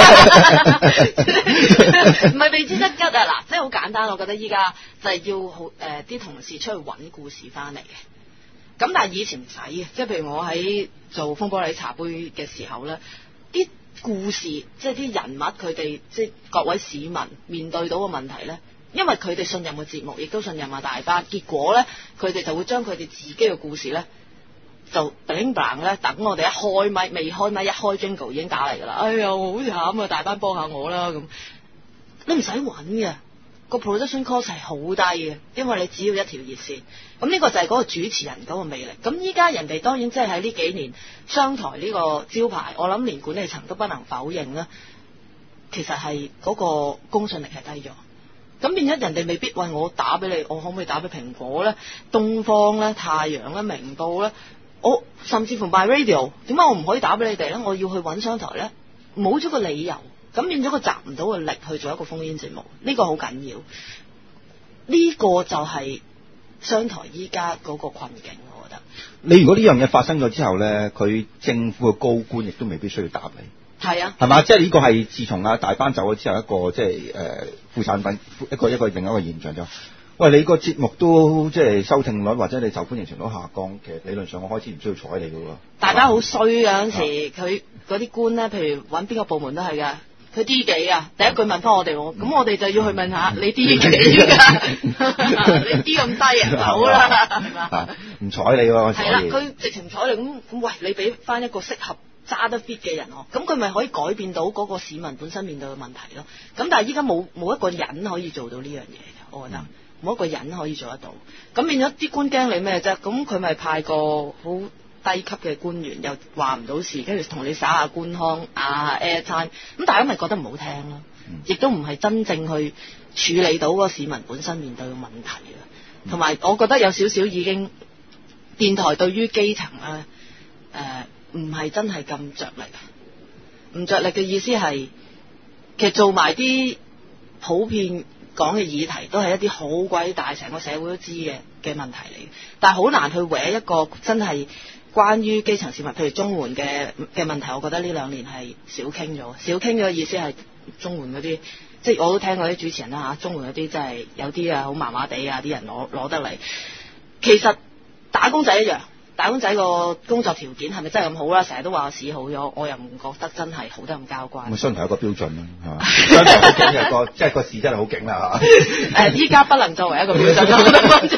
係避之則吉啊！嗱，即係好簡單，我覺得依家就係要好誒啲同事出去揾故事翻嚟嘅。咁但係以前唔使嘅，即係譬如我喺做風波里茶杯嘅時候咧，啲故事即係啲人物佢哋即係各位市民面對到嘅問題咧，因為佢哋信任嘅節目，亦都信任啊大班，結果咧佢哋就會將佢哋自己嘅故事咧。就 bling bling 咧，等我哋一開咪，未開咪一開 jingle 已經打嚟㗎啦。哎呀，我好慘啊！大班幫下我啦咁。你唔使揾嘅，個 production cost 係好低嘅，因為你只要一條熱線。咁呢個就係嗰個主持人嗰個魅力。咁依家人哋當然即係喺呢幾年商台呢個招牌，我諗連管理層都不能否認啦。其實係嗰個公信力係低咗。咁變咗人哋未必為我打俾你，我可唔可以打俾蘋果咧、東方咧、太陽咧、明報咧？我甚至乎 by radio， 點解我唔可以打俾你哋咧？我要去揾商台咧，冇咗個理由，咁變咗個集唔到嘅力去做一個烽煙節目，呢、這個好緊要。呢、這個就係商台依家嗰個困境，我覺得。 你如果呢樣嘢發生咗之後咧，佢政府嘅高官亦都未必需要答你。 係啊， 係嘛？即係呢個係自從啊大班走咗之後一個即係誒副產品，一個一個另一個現象就。喂，你個節目都即係收聽率或者你受歡迎程度下降，其實理論上我開始唔需要睬你㗎喎。 大家好衰㗎嗰陣時，佢嗰啲官咧，譬如揾邊個部門都係㗎，佢 D 幾啊？第一句問翻我哋喎，咁我哋就要去問下你 D 幾㗎？你 D 咁低啊？好啦，係嘛？ 唔睬你喎。 係啦，佢直情唔睬你，咁咁喂，你俾翻一個適合揸得 fit 嘅人喎，咁佢咪可以改變到嗰個市民本身面對嘅問題咯？咁但係依家冇冇一個人可以做到呢樣嘢嘅，我覺得。嗯冇一個人可以做得到，咁變咗啲官驚你咩啫？咁佢咪派個好低級嘅官員，又話唔到事，跟住同你耍下官腔啊 airtime，咁大家咪覺得唔好聽咯，亦都唔係真正去處理到個市民本身面對嘅問題啦。同埋我覺得有少少已經電台對於基層咧，誒唔係真係咁着力，唔着力嘅意思係其實做埋啲普遍講嘅議題都係一啲好鬼大，成個社會都知嘅嘅問題嚟，但係好難去搲一個真係關於基層市民，譬如綜援嘅嘅問題，我覺得呢兩年係少傾咗，少傾咗意思係綜援嗰啲，即係我都聽過啲主持人啦嚇，綜援嗰啲真係有啲啊好麻麻地啊，啲人攞攞得嚟，其實打工仔一樣。打工仔個工作條件係咪真係咁好啦？成日都話市好咗，我又唔覺得真係好得咁交關。 咁商台有個標準啦，係嘛？商台好勁嘅個，即係個市真係好勁啦嚇。 誒，依家不能作為一個標準啦，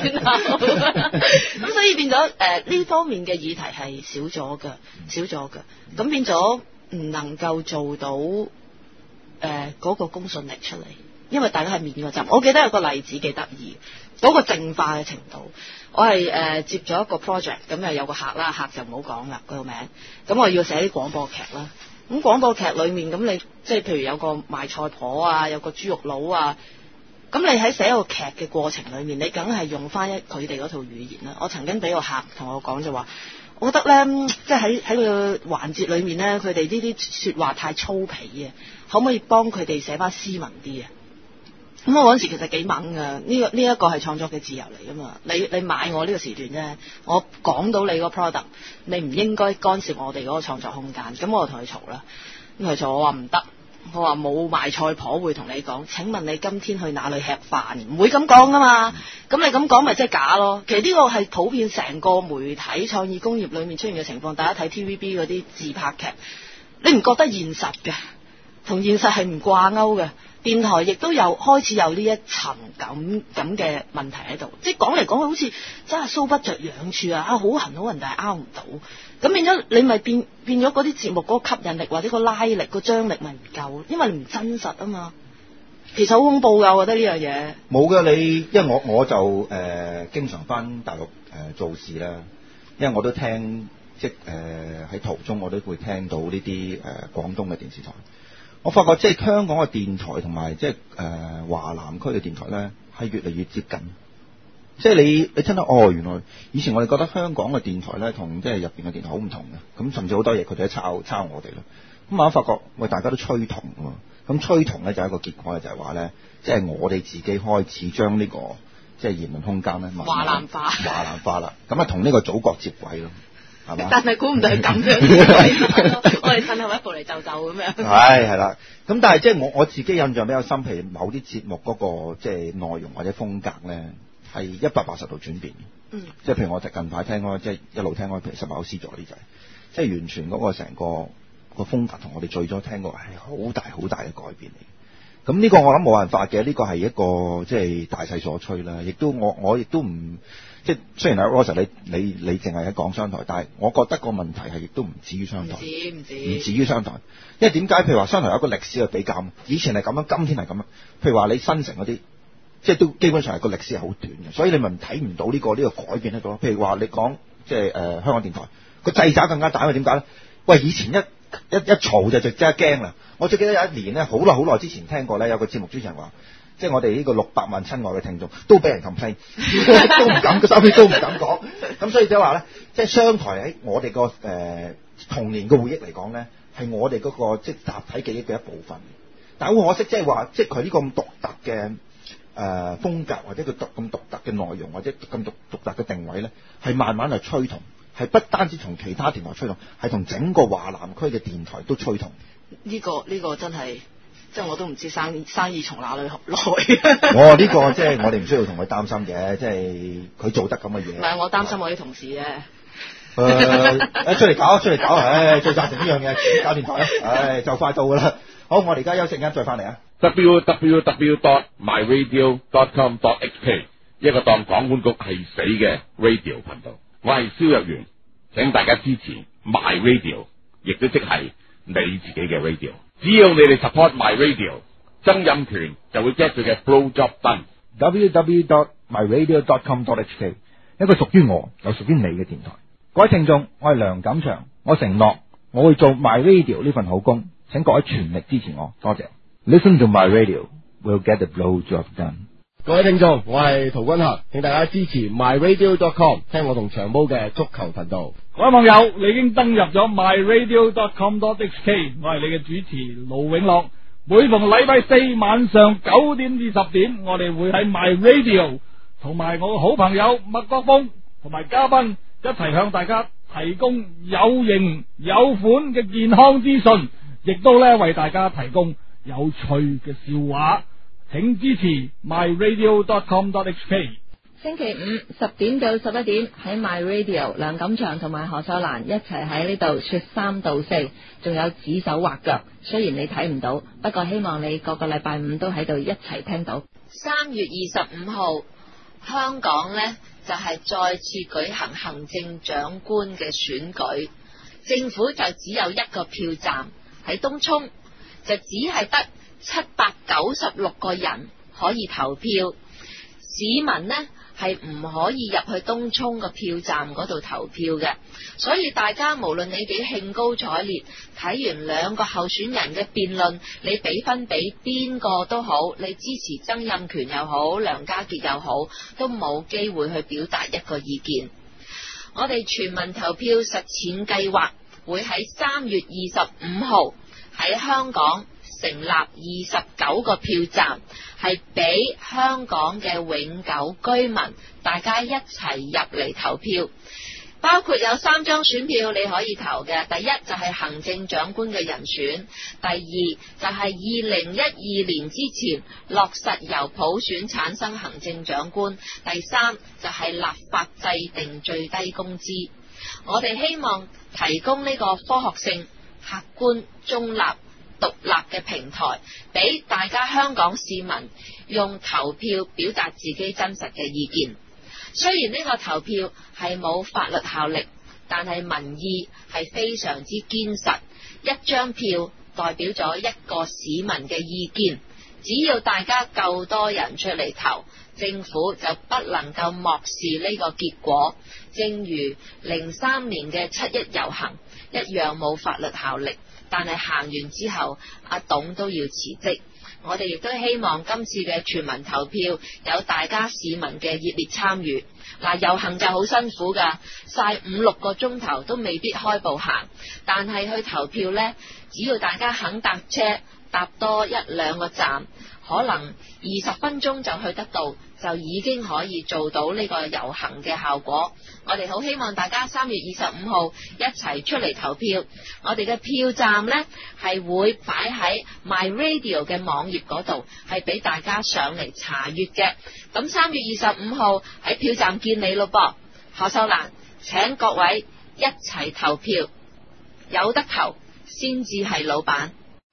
咁所以變咗誒呢方面嘅議題係少咗嘅，少咗嘅，咁變咗唔能夠做到誒嗰、呃嗰個公信力出嚟，因為大家係面個陣。我記得有個例子幾得意，嗰、嗰個淨化嘅程度。我係誒、呃、接咗一個 project，咁又有個客啦，客就唔好講啦個名。咁我要寫啲廣播劇啦。咁廣播劇裏面，咁你即係譬如有個賣菜婆啊，有個豬肉佬啊。咁你喺寫個劇嘅過程裏面，你梗係用翻一佢哋嗰套語言啦。我曾經俾個客同我講就話，我覺得咧，即係喺喺個環節裏面咧，佢哋呢啲説話太粗鄙啊，可唔可以幫佢哋寫翻斯文啲啊？咁我嗰陣時其實幾猛㗎，呢、這個呢一、這個係創作嘅自由嚟㗎嘛。你你買我呢個時段啫，我講到你個 product，你唔應該干涉我哋嗰個創作空間。咁我就同佢嘈啦，咁佢嘈我話唔得，我話冇賣菜婆會同你講。請問你今天去哪裡吃飯？唔會咁講㗎嘛。咁你咁講咪即係假咯。其實呢個係普遍成個媒體創意工業裏面出現嘅情況。大家睇 T V B 嗰啲自拍劇，你唔覺得現實嘅，同現實係唔掛鈎嘅。電台亦都有開始有呢一層咁咁嘅問題喺度，即係講嚟講去好似真係搔不着癢處啊！啊好痕好痕，但係拗唔到，咁變咗你咪變變咗嗰啲節目嗰個吸引力或者個拉力個張力咪唔夠，因為你唔真實啊嘛。其實好恐怖㗎，我覺得呢樣嘢。冇㗎，你因為我我就誒、呃、經常返大陸誒、呃、做事啦，因為我都聽即係誒喺途中我都會聽到呢啲誒廣東嘅電視台。我發覺即係香港嘅電台同埋即係誒華南區嘅電台咧，係越嚟越接近。即係你你真係哦，原來以前我哋覺得香港嘅電台咧，同即係入邊嘅電台好唔同嘅。咁甚至好多嘢佢哋都抄抄我哋啦。咁啊發覺喂，大家都趨同喎。咁趨同咧就係一個結果，就係話咧，即係我哋自己開始將呢個即係言論空間咧華南化，華南化啦。咁啊同呢個祖國接軌咯。 係嘛？ 但係估唔到係咁樣，我哋褪後一步嚟就就咁樣。 係係啦，咁但係即係我我自己印象比較深，譬如某啲節目嗰、嗰個即係內容或者風格咧，係一百八十度轉變。 嗯， 即係譬如我近排聽開，即係一路聽開，譬如十八樓 C 座呢就係，即係完全嗰個成個個風格同我哋最初聽過係好大好大嘅改變嚟。咁呢個我諗冇辦法嘅，呢、呢個係一個即係大勢所趨啦。亦都我我亦都唔即係雖然阿 Rosa 你你你淨係喺講商台，但係我覺得個問題係亦都唔止於商台， 唔止唔止唔止於商台。因為點解？譬如話商台有一個歷史嘅比較，以前係咁樣，今天係咁樣。譬如話你新城嗰啲，即係都基本上係個歷史係好短嘅，所以你咪睇唔到呢、呢個呢、呢個改變喺度咯。譬如話你講即係誒、呃、香港電台個掣肘更加大，因為點解咧？喂，以前一一一嘈就就即刻驚啦！我最記得有一年咧，好耐好耐之前聽過咧，有個節目主持人話，即係我哋呢個六百萬親愛嘅聽眾都俾人complain，都唔敢，個收尾都唔敢講。咁所以即係話咧，即係商台喺我哋個誒童年嘅回憶嚟講咧，係我哋嗰、嗰個即係集體記憶嘅一部分。但係好可惜，即係話，即係佢呢個咁獨特嘅誒、呃、風格，或者佢獨咁獨特嘅內容，或者咁獨獨特嘅定位咧，係慢慢去趨同。係不單止同其他電台趨同，係同整個華南區嘅電台都趨同。 呢、這個呢、這個真係，即係我都唔知生意生意從哪裏來。 我呢、這個即係我哋唔需要同佢擔心嘅，即係佢做得咁嘅嘢。 唔係我擔心我啲同事啫。 誒、呃，出嚟搞，出嚟搞，唉，最贊成呢樣嘢，搞電台啊，唉，就快到㗎啦。好，我哋而家休息間再翻嚟啊。 w w w dot my radio dot com dot h k 一個當港管局係死嘅 radio 頻道。我係蕭若元，請大家支持 My Radio， 亦都即係你自己嘅 radio。只要你哋 support My Radio， 曾蔭權就會 get 佢嘅 blow job done。 w w w dot my radio dot com dot h k 一個屬於我又屬於你嘅電台。各位聽眾，我係梁錦祥，我承諾我會做 My Radio 呢份好工，請各位全力支持我，多謝。Listen to My Radio, we'll get the blow job done。 各位聽眾，我係陶君行，請大家支持 my radio dot com， 聽我同長毛嘅足球頻道。 各位網友，你已經登入咗 my radio dot com dot h k， 我係你嘅主持盧永樂。每逢禮拜四晚上九點至十點，我哋會喺 My Radio 同埋我嘅好朋友麥國峰同埋嘉賓一齊向大家提供有型有款嘅健康資訊，亦都咧為大家提供有趣嘅笑話。請支持 my radio dot com dot h k。 星期五十點到十一點喺 My Radio， 梁錦祥同埋何秀蘭一齊喺呢度說三道四，仲有指手畫腳。雖然你睇唔到，不過希望你個個禮拜五都喺度一齊聽到。 三月二十五號，香港呢就係、是、再次舉行行政長官嘅選舉，政府就只有一個票站喺東涌，就只係得七百九十六個人可以投票，市民呢係唔可以入去東涌個票站嗰度投票嘅，所以大家無論你幾興高采烈，睇完兩個候選人嘅辯論，你俾分俾邊個都好，你支持曾蔭權又好，梁家傑又好，都冇機會去表達一個意見。我哋全民投票實踐計劃會喺三月二十五號喺香港成立二十九個票站，係俾香港嘅永久居民大家一齊入嚟投票，包括有三張選票你可以投嘅。第一就係行政長官嘅人選，第二就係二零一二年之前落實由普選產生行政長官，第三就係立法制定最低工資。我哋希望提供呢個科學性、客觀、中立、獨立嘅平台，俾大家香港市民用投票表達自己真實嘅意見。雖然呢個投票係冇法律效力，但係民意係非常之堅實，一張票代表咗一個市民嘅意見，只要大家夠多人出嚟投，政府就不能夠漠視呢個結果。正如零三年嘅七一遊行一樣冇法律效力，但係行完之後，阿董都要辭職。我哋亦都希望今次嘅全民投票有大家市民嘅熱烈參與。嗱，遊行就好辛苦噶，晒五六個鐘頭都未必開步行，但係去投票呢，只要大家肯搭車搭多一兩個站，可能二十分鐘就去得到， 就已經可以做到呢個遊行嘅效果。我哋好希望大家三月二十五號一齊出嚟投票。我哋嘅票站呢係會擺喺 My Radio 嘅網頁嗰度，係俾大家上嚟查閱嘅。咁三月二十五號喺票站見你咯噃。何秀蘭請各位一齊投票，有得投先至係老闆。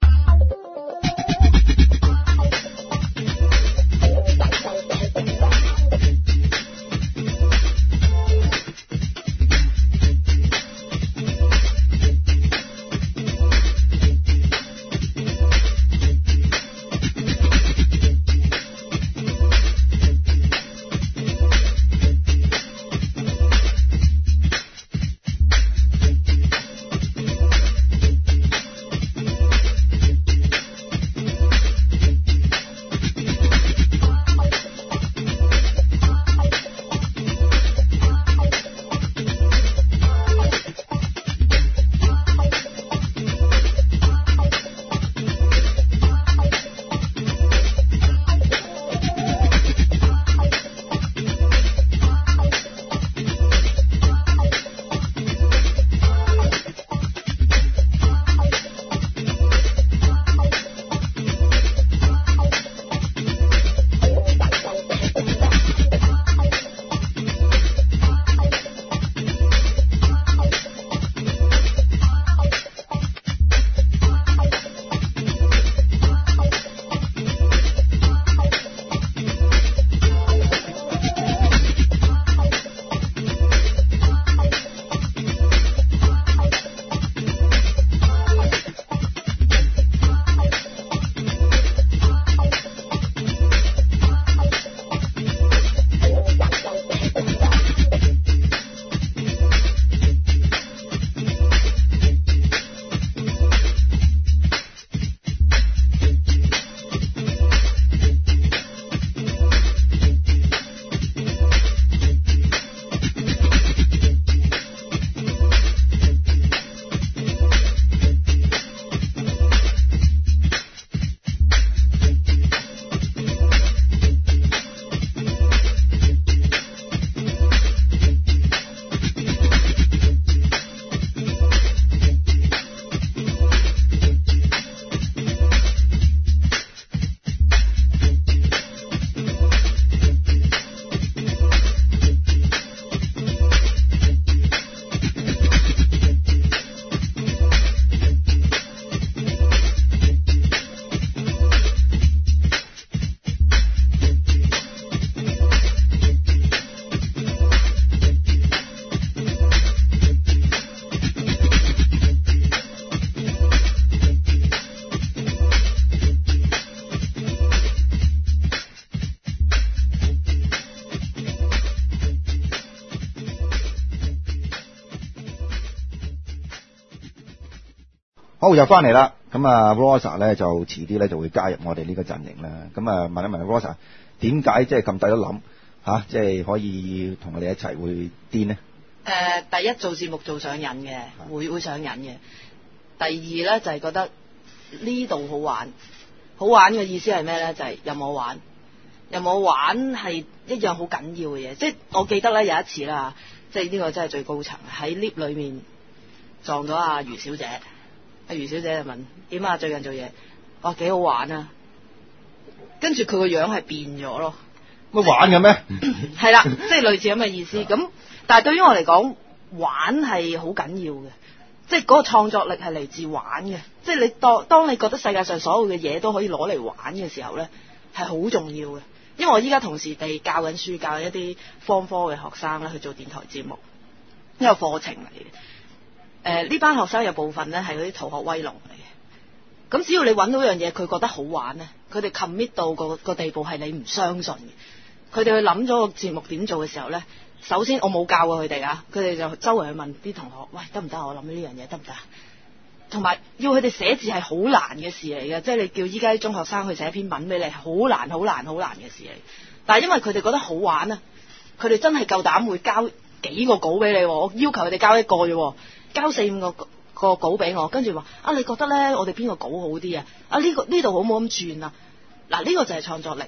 好，又翻嚟啦。咁啊 Rosa 咧就遲啲咧就會加入我哋呢個陣營啦。咁啊問一問 Rosa 點解即係咁抵得諗嚇，即係可以同我哋一齊會癲呢？ 誒、呃，第一做節目做上癮嘅，會會上癮嘅。第二咧就係、是、覺得呢度好玩，好玩嘅意思係咩咧？就係、是、有冇玩，有冇玩係一樣好緊要嘅嘢。即係我記得咧有一次啦，即係呢個真係最高層喺 lift 裏面撞到阿余小姐。阿余小姐就問點啊？最近做嘢，哇幾好玩啊！跟住佢個樣係變咗咯。 乜玩嘅咩？ 係啦，即係類似咁嘅意思。咁但係對於我嚟講，玩係好緊要嘅，即係嗰個創作力係嚟自玩嘅。即係你當當你覺得世界上所有嘅嘢都可以攞嚟玩嘅時候咧，係好重要嘅。因為我依家同時地教緊書，教緊一啲方科嘅學生咧去做電台節目，呢個課程嚟嘅。誒、呃、呢班學生有部分咧係嗰啲逃學威龍嚟嘅，咁只要你揾到樣嘢佢覺得好玩咧，佢哋 commit 到個個地步係你唔相信嘅。佢哋去諗咗個節目點做嘅時候咧，首先我冇教過佢哋啊，佢哋就周圍去問啲同學，喂，得唔得？我諗呢樣嘢得唔得？同埋要佢哋寫字係好難嘅事嚟嘅，即係你叫依家啲中學生去寫篇文俾你，好難好難好難嘅事嚟。但係因為佢哋覺得好玩啊，佢哋真係夠膽會交幾個稿俾你，我要求佢哋交一個啫。交四五個個稿俾我，跟住話啊，你覺得咧我哋邊個稿好啲啊？啊呢、呢個呢度好冇咁轉啊？嗱、呢、呢個就係創作力。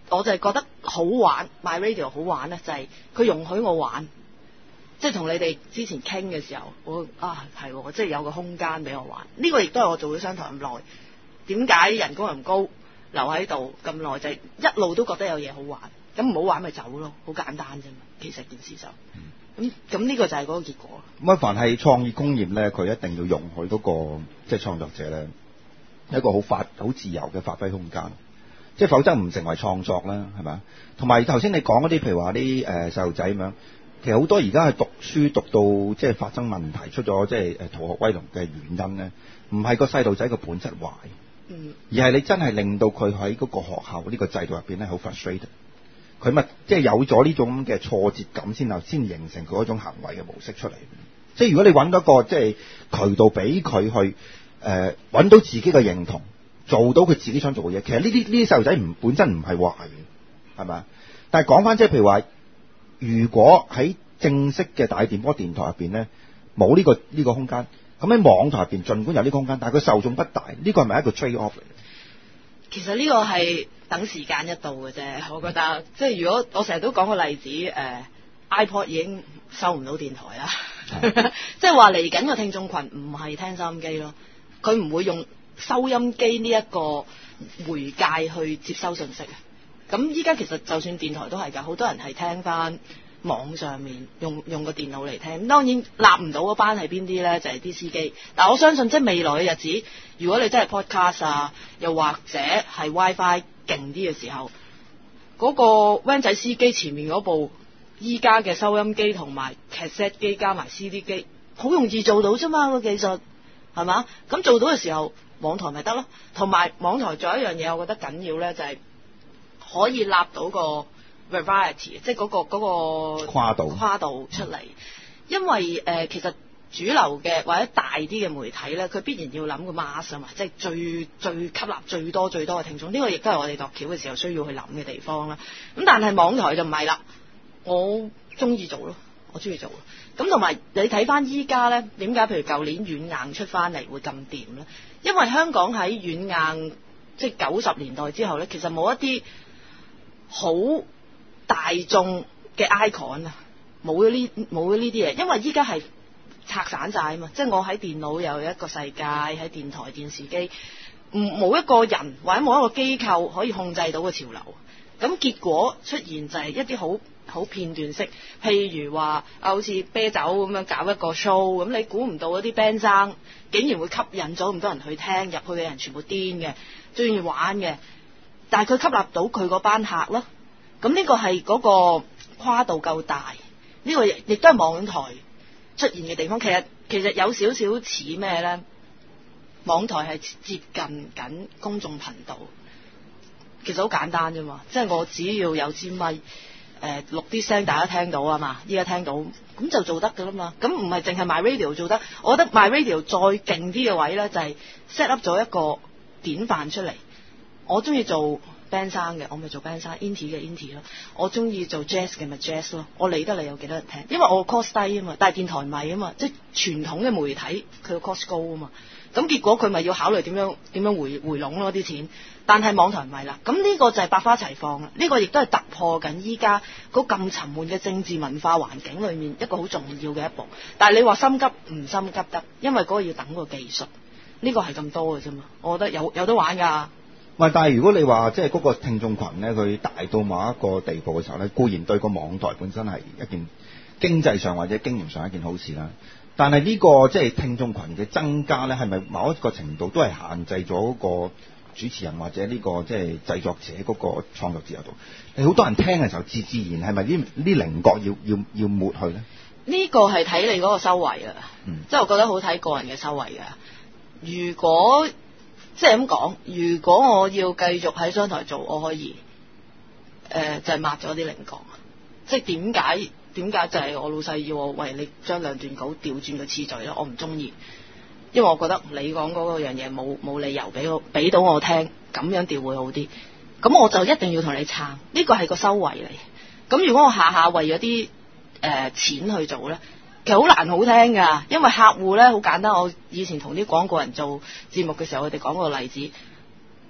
我就係覺得好玩 ，My Radio 好玩咧，就係、是、佢容許我玩，即係同你哋之前傾嘅時候，我啊係喎，即係有個空間俾我玩。呢、這個亦都係我做咗商台咁耐，點解人工又唔高，留喺度咁耐，就係、是、一路都覺得有嘢好玩。咁唔好玩咪走咯，好簡單啫嘛。其實件事就咁咁呢個就係嗰個結果。 咁啊，凡係創意工業咧，佢一定要容許嗰、那個即係創作者咧一個好發好自由嘅發揮空間。即係否則唔成為創作啦，係咪？同埋頭先你講嗰啲，譬如話啲誒細路仔咁樣，其實好多而家係讀書讀到即係發生問題，出咗即係誒逃學威龍嘅原因咧，唔係個細路仔個本質壞，嗯，而係你真係令到佢喺嗰個學校呢個制度入邊咧好 frustrated，佢咪即係有咗呢種嘅挫折感先後，先形成佢嗰種行為嘅模式出嚟。即係如果你揾到一個即係渠道俾佢去誒揾、呃、到自己嘅認同。做到佢自己想做嘅嘢，其實呢啲呢啲細路仔唔本身唔係壞嘅，係咪？但係講翻即係譬如話，如果喺正式嘅大電波電台入邊咧，冇呢個呢、呢個空間，咁喺網台入邊盡管有呢個空間，但係佢受眾不大，呢、呢個係咪一個 trade off 嚟？ 其實呢個係等時間一到嘅啫，我覺得即係如果我成日都講個例子，誒、呃、iPod 已經收唔到電台啦，即係話嚟緊個聽眾群唔係聽收音機咯，佢唔會用收音機呢一個媒介去接收信息啊！咁依家其實就算電台都係㗎，好多人係聽翻網上面用用個電腦嚟聽。當然立唔到嗰班係邊啲呢？就係、是、啲司機。但我相信即係未來嘅日子，如果你真係 podcast 啊，又或者係 WiFi 勁啲嘅時候，嗰、那個 van 仔司機前面嗰部依家嘅收音機同埋 cassette 機加埋 C D 機，好容易做到啫嘛，個技術係嘛？咁做到嘅時候，網台咪得咯，同埋網台仲有一樣嘢，我覺得緊要咧，就係可以立到個 variety， 即係嗰個嗰個跨度跨度出嚟。因為誒其實主流嘅或者大啲嘅媒體咧，佢必然要諗個 mass 啊嘛，即係最最吸納最多最多嘅聽眾。呢個亦都係我哋度橋嘅時候需要去諗嘅地方啦。咁但係網台就唔係啦，我中意做咯，我中意做。咁同埋你睇翻依家咧，點解譬如舊年軟硬出翻嚟會咁掂咧？因為香港喺軟硬即係九十年代之後咧，其實冇一啲好大眾嘅 icon 啊，冇咗呢冇咗呢啲嘢，因為依家係拆散晒啊嘛，即係我喺電腦有一個世界，喺電台電視機，唔冇一個人或者冇一個機構可以控制到個潮流，咁結果出現就係一啲好好片段式，譬如話啊，好似啤酒咁樣搞一個 show， 咁你估唔到嗰啲 band 生竟然會吸引咗咁多人去聽，入去嘅人全部癲嘅，中意玩嘅，但係佢吸納到佢嗰班客咯。咁呢個係嗰個跨度夠大，呢、這個亦都係網台出現嘅地方。其實其實有少少似咩呢？網台係接近緊公眾頻道，其實好簡單啫嘛，即係我只要有支咪。誒錄啲聲大家聽到啊嘛，依家聽到咁就做得㗎啦嘛。咁唔係淨係 My Radio 做得，我覺得 My Radio 再勁啲嘅位咧就係 set up 咗一個典範出嚟。我中意做 band 生嘅，我咪做 band 生 indie 嘅 indie 咯。我中意做 jazz 嘅咪 jazz 咯。我理得你有幾多人聽，因為我 cost 低啊嘛，但係電台唔係啊嘛，即係傳統嘅媒體佢個 cost 高啊嘛。咁結果佢咪要考慮點樣點樣回回籠咯啲錢。但係網台唔係啦，咁呢個就係百花齊放啦。呢、這個亦都係突破緊依家嗰咁沉悶嘅政治文化環境裏面一個好重要嘅一步。但係你話心急唔心急得，因為嗰個要等個技術，呢、這個係咁多嘅啫嘛。我覺得有有得玩㗎。唔係，但係如果你話即係嗰個聽眾群咧，佢大到某一個地步嘅時候咧，固然對個網台本身係一件經濟上或者經營上一件好事啦。但係呢、這個即係聽眾群嘅增加咧，係咪某一個程度都係限制咗嗰個主持人或者呢個即係製作者嗰個創作自由度？你好多人聽嘅時候，自自然係咪呢呢稜角要要要抹去咧？呢個係睇你嗰個修為啊，嗯、即係我覺得好睇個人嘅修為嘅。如果即係咁講，如果我要繼續喺商台做，我可以誒、呃、就係、是、抹咗啲稜角。即係點解點解就係我老細要我為你將兩段稿調轉個次序咧？我唔中意。因為我覺得你講嗰個樣嘢冇冇理由俾我俾到我聽，咁樣調會好啲。咁我就一定要同你撐，呢個係個收穫嚟。咁如果我下下為咗啲誒錢去做咧，其實好難好聽噶。因為客戶咧好簡單，我以前同啲廣告人做節目嘅時候，佢哋講個例子，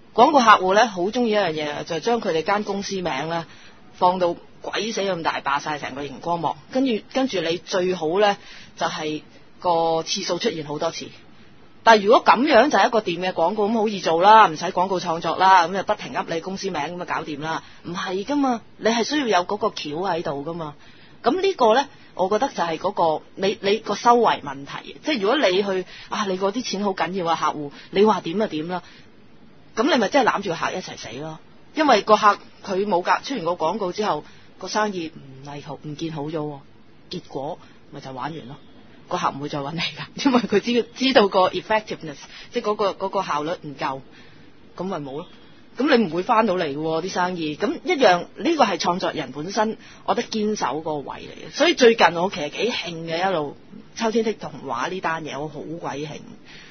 廣告客戶咧好中意一樣嘢，就係將佢哋間公司名咧放到鬼死咁大，霸晒成個熒光幕，跟住跟住你最好咧就係、是、個次數出現好多次。但係如果咁樣就係一個店嘅廣告，咁好易做啦，唔使廣告創作啦，咁就不停噏你公司名咁就搞掂啦。唔係噶嘛，你係需要有嗰個橋喺度噶嘛。咁呢個咧，我覺得就係嗰、嗰個你你個收圍問題。即係如果你去啊，你嗰啲錢好緊要啊，客戶你話點就點啦。咁你咪真係攬住個客一齊死咯。因為個客佢冇隔出完個廣告之後，個生意唔係好唔見好咗，結果咪就玩完咯。個客唔會再揾你噶，因為佢知知道個 effectiveness， 即係嗰個嗰個效率唔夠，咁咪冇咯。咁你唔會翻到嚟嘅啲生意，咁一樣呢個係創作人本身，我覺得堅守個位嚟嘅。所以最近我其實幾興嘅，一路秋天的童話呢單嘢，我好鬼興。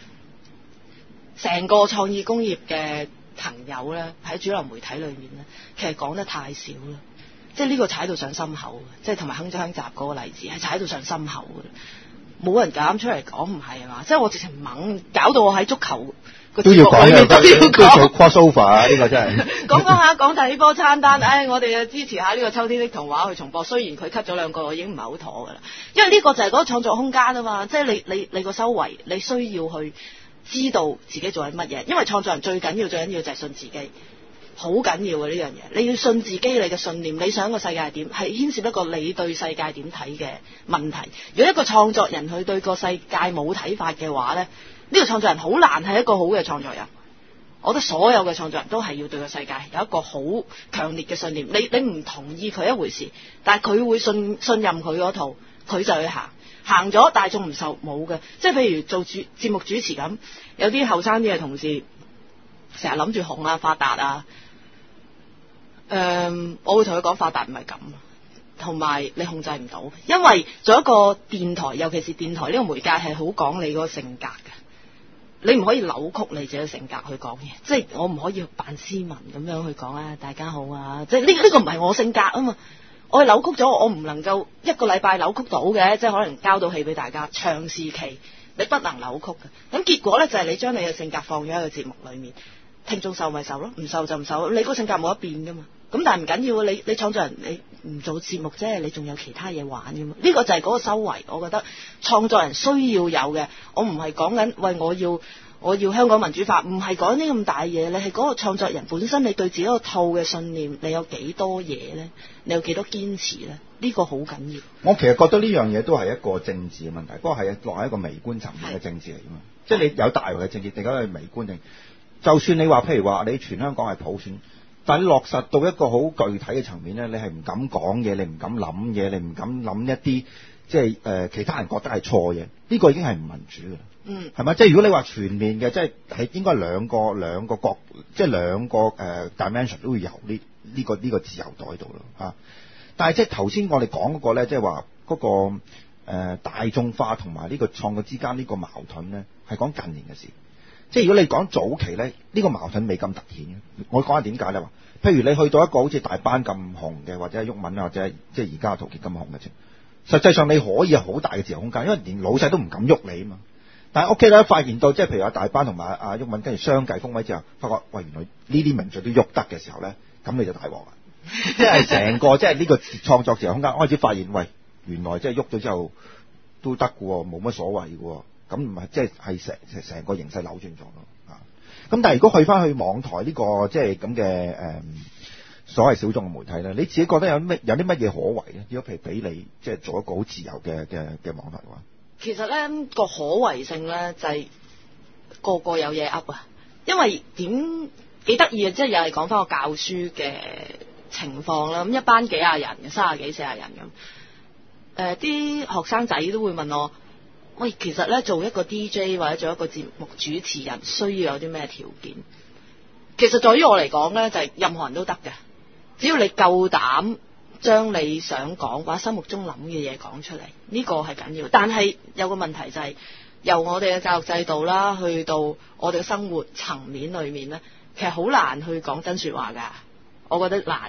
成個創意工業嘅朋友咧，喺主流媒體裏面咧，其實講得太少啦。即係呢個踩到上心口嘅，即係同埋鏗鏘集嗰個例子係踩到上心口嘅。冇人敢出嚟講，唔係啊嘛！即係我直情猛，搞到我喺足球個節目裏面都要講，都要做 crossover 啊！呢個真係講講下講睇波餐單，唉，我哋啊支持下呢個秋天的童話去重播。雖然佢 cut 咗兩個，我已經唔係好妥噶啦，因為呢個就係嗰個創作空間啊嘛！即係你你你個修為，你需要去知道自己做緊乜嘢，因為創作人最緊要最緊要就係信自己。好緊要嘅呢樣嘢，你要信自己，你嘅信念，你想個世界係點，係牽涉一個你對世界點睇嘅問題。如果一個創作人佢對個世界冇睇法嘅話咧，呢、呢個創作人好難係一個好嘅創作人。我覺得所有嘅創作人都係要對個世界有一個好強烈嘅信念。你你唔同意佢一回事，但係佢會信信任佢嗰套，佢就去行。行咗大眾唔受冇嘅，即係譬如做主節目主持咁，有啲後生啲嘅同事成日諗住紅啊發達啊。誒、嗯，我會同佢講發達唔係咁，同埋你控制唔到，因為做一個電台，尤其是電台呢個媒介係好講你嗰個性格嘅，你唔可以扭曲你自己嘅性格去講嘢，即係我唔可以扮斯文咁樣去講啊，大家好啊，即係呢呢個唔係我性格啊嘛，我係扭曲咗，我唔能夠一個禮拜扭曲到嘅，即係可能交到戲俾大家，長時期你不能扭曲嘅，咁結果咧就係你將你嘅性格放咗喺個節目裏面，聽眾受咪受咯，唔受就唔受，你個性格冇得變噶嘛。咁但係唔緊要，你你創作人你唔做節目啫，你仲有其他嘢玩噶嘛？呢個就係嗰個修為，我覺得創作人需要有嘅。我唔係講緊喂我要我要香港民主化，唔係講啲咁大嘢，你係嗰個創作人本身，你對自己個套嘅信念，你有幾多嘢咧？你有幾多堅持咧？呢個好緊要。 我其實覺得呢樣嘢都係一個政治嘅問題，不過係落喺一個微觀層面嘅政治嚟噶嘛。即係你有大圍嘅政治，定係微觀定？就算你話譬如話你全香港係普選。但係落實到一個好具體嘅層面咧，你係唔敢講嘢，你唔敢諗嘢，你唔敢諗一啲即係誒、呃、其他人覺得係錯嘢，呢、這個已經係唔民主嘅啦。嗯，係咪？即係如果你話全面嘅，即係係應該兩個兩個角，即係兩個誒、呃、dimension 都會由呢呢、這個呢、這個自由袋度咯嚇。但係即係頭先我哋講嗰個咧，即係話嗰個、呃、大眾化同埋呢個創作之間呢個矛盾咧，係講近年嘅事。即係如果你講早期咧，呢、這個矛盾未咁突顯嘅。我講下點解咧？話譬如你去到一個好似大班咁紅嘅，或者係毓民或者即係而家陶傑咁紅嘅啫。實際上你可以有好大嘅自由空間，因為連老細都唔敢喐你啊嘛。但係 OK 啦，發現到即係譬如阿大班同埋阿毓民跟住相繼封位之後，發覺喂原來呢啲名嘴都喐得嘅時候咧，咁你就大鑊啦。即係成個即係呢個創作自由空間開始發現，喂原來即係喐咗之後都得嘅喎，冇乜所謂嘅喎。咁唔係即係係成成成個形勢扭轉咗咯啊！咁但係如果去翻去網台呢、這個即係咁嘅誒所謂小眾嘅媒體咧，你自己覺得有咩有啲乜嘢可為咧？如果譬如俾你即係做一個好自由嘅嘅嘅網台嘅話， 其實咧個可為性咧就係、是、個個有嘢噏啊！因為點幾得意啊！即係又係講翻個教書嘅情況啦。咁一班幾廿人嘅，三十幾四十人咁，誒啲學生仔都會問我。喂，其實咧做一個 D J 或者做一個節目主持人需要有啲咩條件？其實在於我嚟講咧，就係、是、任何人都得嘅，只要你夠膽將你想講或者心目中諗嘅嘢講出嚟，呢、這個係緊要。但係有個問題就係、是、由我哋嘅教育制度啦，去到我哋嘅生活層面裏面咧，其實好難去講真說話㗎。我覺得難㗎，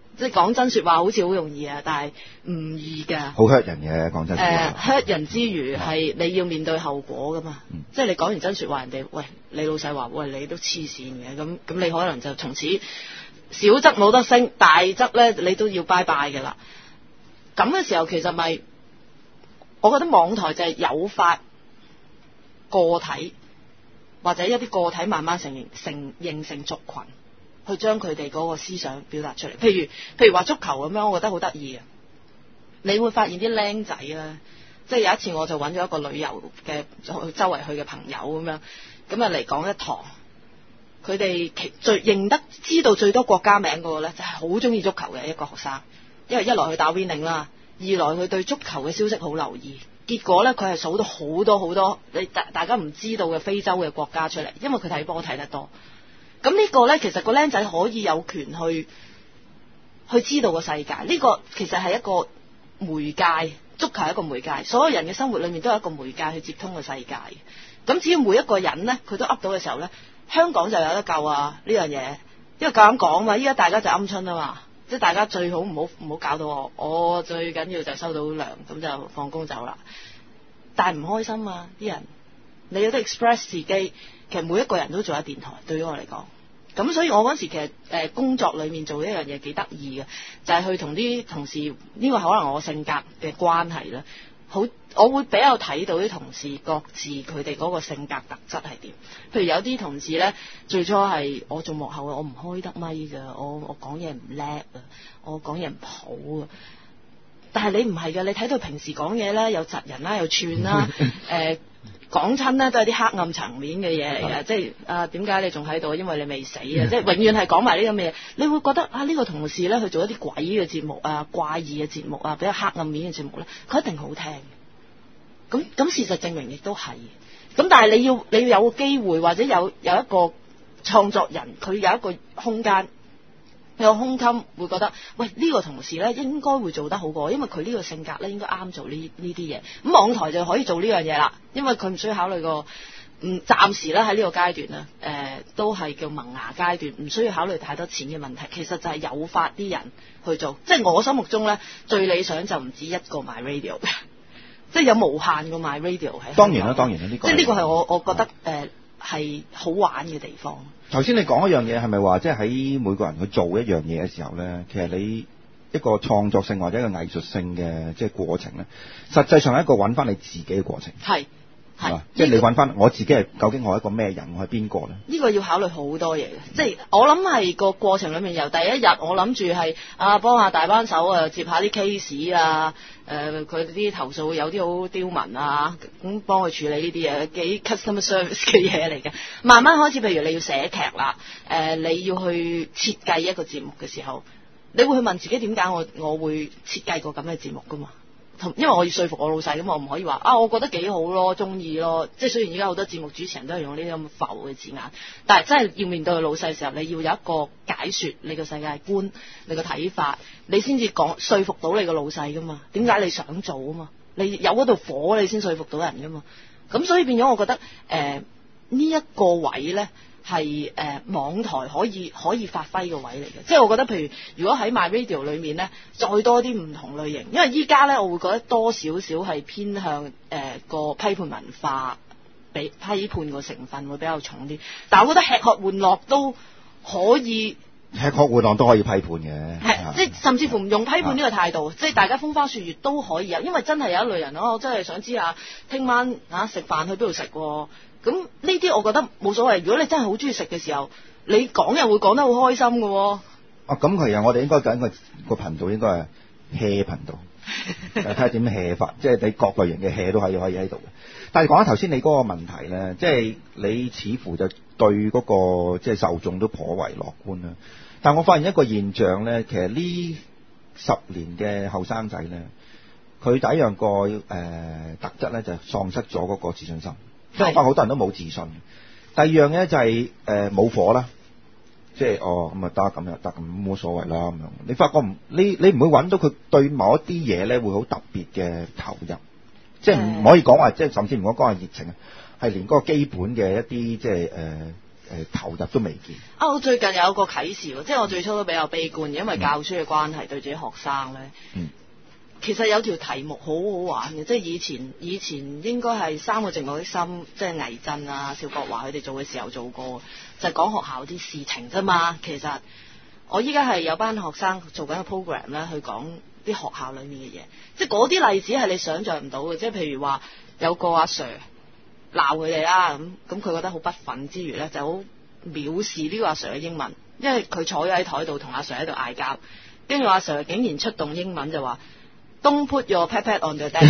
即係講真説話好似好容易啊，但係唔易㗎。 好 hurt 人嘅講真説話。 誒 hurt 人之餘係你要面對後果㗎嘛。嗯、即係你講完真説話，人哋喂你老細話喂你都黐線嘅，咁咁你可能就從此小則冇得升，大則咧你都要拜拜㗎啦。咁嘅時候其實咪，我覺得網台就係誘發個體或者一啲個體慢慢成形成形成族群。去將佢哋嗰個思想表達出嚟，譬如譬如話足球咁樣，我覺得好得意嘅。你會發現啲僆仔咧，即係有一次我就揾咗一個旅遊嘅周圍去嘅朋友咁樣，咁啊嚟講一堂。佢哋其最認得知道最多國家名嗰個咧，就係好中意足球嘅一個學生。因為一來佢打 winning 啦，二來佢對足球嘅消息好留意。結果咧，佢係數到好多好多你大大家唔知道嘅非洲嘅國家出嚟，因為佢睇波睇得多。咁呢個呢，其實個僆仔可以有權去去知道個世界。呢個其實係一個媒介，足球係一個媒介，所有人嘅生活裏面都有一個媒介去接通個世界。咁只要每一個人呢，佢都噏到嘅時候呢，香港就有得救啊！呢樣嘢，因為夠膽講嘛，依家大家就鵪鶉啊嘛，即係大家最好唔好唔好搞到我，我最緊要就收到糧，咁就放工走啦。但係唔開心啊，啲人你有得 express 自己。其實每一個人都做咗電台，對於我嚟講，咁所以我嗰時其實誒、呃、工作裏面做一樣嘢幾得意嘅，就係、是、去同啲同事，呢、這個可能我性格嘅關係啦，好我會比較睇到啲同事各自佢哋嗰個性格特質係點。譬如有啲同事咧，最初係我做幕後嘅，我唔開得咪㗎，我我講嘢唔叻啊，我講嘢唔好啊。但係你唔係㗎，你睇到平時講嘢咧，有窒人啦，有串啦，誒。講親咧都係啲黑暗層面嘅嘢嚟嘅，即係啊點解你仲喺度？因為你未死啊！即係永遠係講埋呢咁嘅嘢，你會覺得啊呢、呢個同事咧去做一啲鬼嘅節目啊、怪異嘅節目啊、比較黑暗面嘅節目咧，佢一定好聽。咁咁事實證明亦都係。咁但係你要你要有個機會，或者有有一個創作人，佢有一個空間。有胸襟會覺得，喂呢、呢個同事咧應該會做得好過，因為佢呢個性格咧應該啱做呢呢啲嘢。咁網台就可以做呢樣嘢啦，因為佢唔需要考慮個，嗯暫時咧喺呢個階段咧，誒、呃、都係叫萌芽階段，唔需要考慮太多錢嘅問題。其實就係誘發啲人去做，即係我心目中咧最理想就唔止一個 My Radio 嘅，即係有無限個 My Radio 喺。當然啦，當然啦，呢、呢個即係呢個係我我覺得誒係、呃、好玩嘅地方。 頭先你講一樣嘢係咪話，即係喺每個人去做一樣嘢嘅時候咧，其實你一個創作性或者一個藝術性嘅即係過程咧，實際上係一個揾翻你自己嘅過程。係係，即係你揾翻我自己係究竟我係一個咩人，我係邊個咧？呢個要考慮好多嘢嘅，即係我諗係個過程裏面由第一日我諗住係啊幫下大班手啊接下啲 case 啊，誒佢啲投訴有啲好刁民啊，咁幫佢處理呢啲嘢，幾 customer service 嘅嘢嚟嘅。慢慢開始，譬如你要寫劇啦，誒、呃、你要去設計一個節目嘅時候，你會去問自己點解我我會設計個咁嘅節目噶嘛？因為我要說服我老細，咁我唔可以話啊，我覺得幾好咯，中意咯。即係雖然而家好多節目主持人都係用呢啲咁浮嘅字眼，但係真係要面對老細嘅時候，你要有一個解說你個世界觀、你個睇法，你先至講說服到你個老細噶嘛。點解你想做啊嘛？你有嗰度火，你先說服到人噶嘛。咁所以變咗，我覺得誒呢一個位咧。係誒、呃、網台可以可以發揮嘅位嚟嘅，即係我覺得，譬如如果喺 My Radio 裏面咧，再多啲唔同類型，因為依家咧，我會覺得多少少係偏向誒、呃、個批判文化，比批判個成分會比較重啲。但係我覺得吃喝玩樂都可以，吃喝玩樂都可以批判嘅，係即係甚至乎唔用批判呢個態度，即係大家風花雪月都可以有，因為真係有一類人咯，我真係想知下聽晚啊食飯去邊度食喎。咁呢啲我覺得冇所謂，如果你真係好中意食嘅時候，你講又會講得好開心嘅喎。啊，咁其實我哋應該揀個個頻道應該係 hea 頻道，睇下點 hea 法，即係你各類型嘅 hea 都可以可以喺度嘅。但係講翻頭先你嗰個問題咧，即係你似乎就對嗰個即係受眾都頗為樂觀啦。但我發現一個現象咧，其實呢十年嘅後生仔咧，佢第一樣個誒、呃、特質咧就係喪失咗嗰個自信心。即係我發覺好多人都冇自信。第二樣咧就係誒冇火啦，即係哦咁啊得咁又得咁冇所謂啦咁樣。你發覺唔你你唔會揾到佢對某一啲嘢咧會好特別嘅投入，即係唔可以講話即係甚至唔好講話熱情啊，係連嗰個基本嘅一啲即係誒投入都未見。 啊！我最近有一個啟示喎，即係我最初都比較悲觀，因為教書嘅關係對自己學生咧。 嗯。 其實有條題目好好玩嘅，即係以前以前應該係三個寂寞的心，即係倪震啊、邵國華佢哋做嘅時候做過，就係、是、講學校啲事情啫嘛。其實我依家係有班學生做緊個 program 咧，去講啲學校裡面嘅嘢，即係嗰啲例子係你想像唔到嘅，即係譬如話有個阿 Sir 鬧佢哋啦，咁咁佢覺得好不忿之餘咧，就好藐視呢個阿 Sir 嘅英文，因為佢坐咗喺台度同阿 Sir 喺度嗌交，跟住阿 Sir 竟然出動英文就話Don't put your pat pat on the desk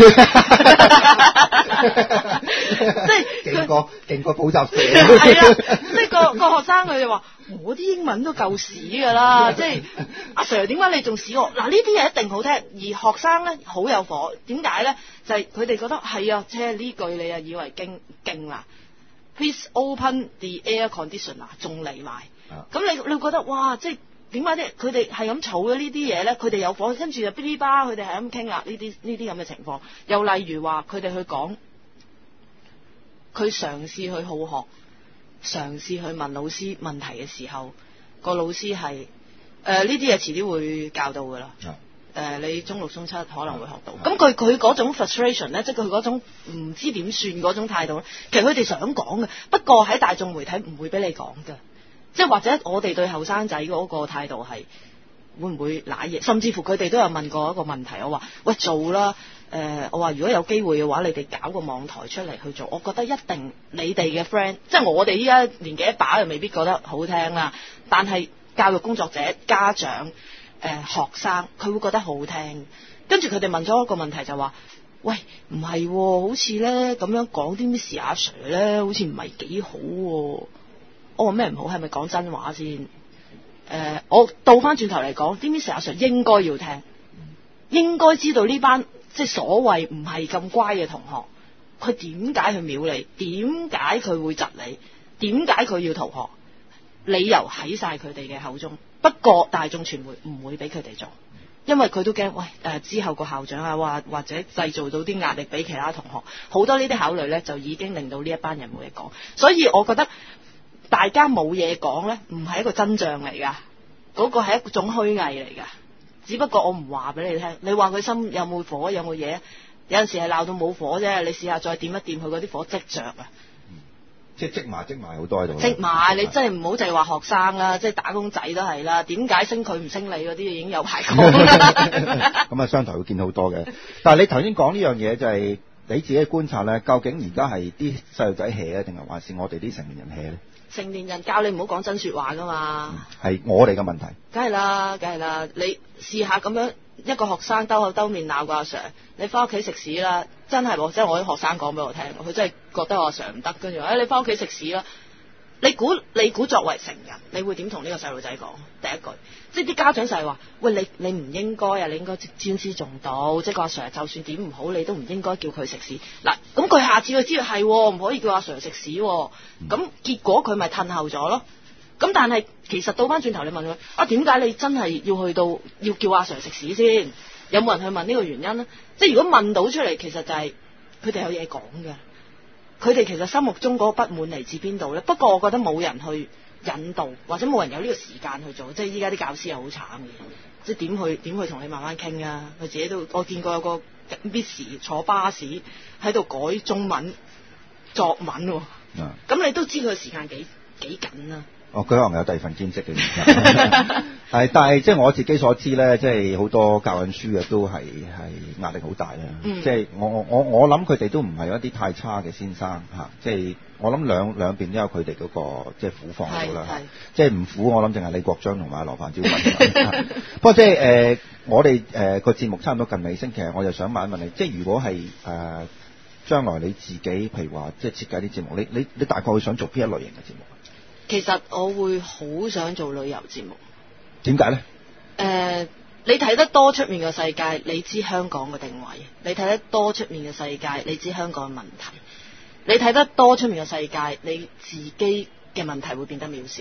即係勁過勁過補習社。 係啊，即係個個學生佢就話：我啲英文都夠屎㗎啦！即係阿 Sir 點解你仲屎我？嗱呢啲嘢一定好聽，而學生咧好有火。點解咧？就係佢哋覺得係啊，即係呢句你啊以為勁勁啦 ，Please open the air conditioner 仲嚟埋。咁你你會覺得哇，即係。點解啲佢哋係咁嘈咗呢啲嘢咧？佢哋有火，跟住就嗶哩吧，佢哋係咁傾啦。呢啲呢啲咁嘅情況，又例如話佢哋去講，佢嘗試去好學，嘗試去問老師問題嘅時候，個老師係誒呢啲嘢遲啲會教到噶啦。誒、呃，你中六中七可能會學到。咁佢佢嗰種 frustration 咧，即係佢嗰種唔知點算嗰種態度咧，其實佢哋想講嘅，不過喺大眾媒體唔會俾你講嘅。即係或者我哋對後生仔嗰個態度係會唔會揦嘢？甚至乎佢哋都有問過一個問題，我話：喂，做啦！誒、呃，我話如果有機會嘅話，你哋搞個網台出嚟去做，我覺得一定你哋嘅 friend，即係我哋依家年紀一把又未必覺得好聽啦。但係教育工作者、家長、誒、呃、學生，佢會覺得好聽。跟住佢哋問咗一個問題就話：喂，唔係、喎，好似咧咁樣講啲 Miss 阿 Sir 咧，好似唔係幾好喎。我話咩唔好？係咪講真話先？誒、呃，我倒翻轉頭嚟講，啲 Miss 阿 Sir 應該要聽，應該知道呢班即係所謂唔係咁乖嘅同學，佢點解去藐你？點解佢會窒你？點解佢要逃學？理由喺晒佢哋嘅口中。不過大眾傳媒唔會俾佢哋做，因為佢都驚喂誒、呃、之後個校長啊，或或者製造到啲壓力俾其他同學。好多呢啲考慮咧，就已經令到呢一班人冇嘢講。所以我覺得。大家冇嘢講呢，唔係一個真相嚟噶，嗰、嗰個係一種虛偽嚟噶。只不過我唔話俾你聽，你話佢心有冇火有冇嘢？有陣時係鬧到冇火啫，你試下再點一掂佢嗰啲火積着啊！ 嗯、即係積埋積埋好多喺度。 積埋你真係唔好淨係話學生啦，即係打工仔都係啦。點解升佢唔升你嗰啲已經有排講啦。 咁啊，商台會見到好多嘅。但係你頭先講呢樣嘢就係你自己觀察咧，究竟而家係啲細路仔 hea 啊，定係還是我哋啲成年人 hea 咧？ 成年人教你唔好講真說話噶嘛， 係、嗯、我哋嘅問題。梗係啦，梗係啦，你試下咁樣一個學生兜口兜面鬧個阿 Sir，你翻屋企食屎啦！真係喎，即係我啲學生講俾我聽，佢真係覺得我阿 Sir 唔得，跟住話誒你翻屋企食屎啦！你估你估作為成人，你會點同呢個細路仔講？第一句，即係啲家長就係話：喂，你你唔應該啊，你應該尊師重道，即係個阿 Sir 就算點唔好，你都唔應該叫佢食屎。嗱，咁佢下次就知道係唔可以叫阿 Sir 食屎，咁結果佢咪褪後咗咯。咁但係其實倒翻轉頭，你問佢啊，點解你真係要去到要叫阿 Sir 食屎先？有冇人去問呢個原因呢？即係如果問到出嚟，其實就係佢哋有嘢講嘅。佢哋其實心目中嗰個不滿嚟自邊度呢？不過我覺得冇人去引導，或者冇人有呢個時間去做。即係依家啲教師係好慘嘅，即係點去點去同你慢慢傾啊？佢自己都我見過有個 Miss 坐巴士喺度改中文作文喎，咁、嗯、你都知佢時間幾幾緊啊？ 哦，佢可能有第二份兼職嘅，係，但係即係我自己所知咧，即係好多教緊書嘅都係係壓力好大啦。嗯、即係我我我我諗佢哋都唔係一啲太差嘅先生嚇，即係我諗兩兩邊都有佢哋嗰個即係苦況喺度啦。即係唔苦，我諗淨係李國章同埋羅范椒芬。不過即係誒、呃，我哋誒個節目差唔多近尾聲，其實我就想問一問你，即係如果係誒、呃、將來你自己，譬如話即係設計啲節目，你你你大概會想做邊一類型嘅節目？ 其實我會好想做旅遊節目。 點解呢？誒、 呃，你睇得多出面嘅世界，你知香港嘅定位；你睇得多出面嘅世界，你知香港嘅問題；你睇得多出面嘅世界，你自己嘅問題會變得渺小。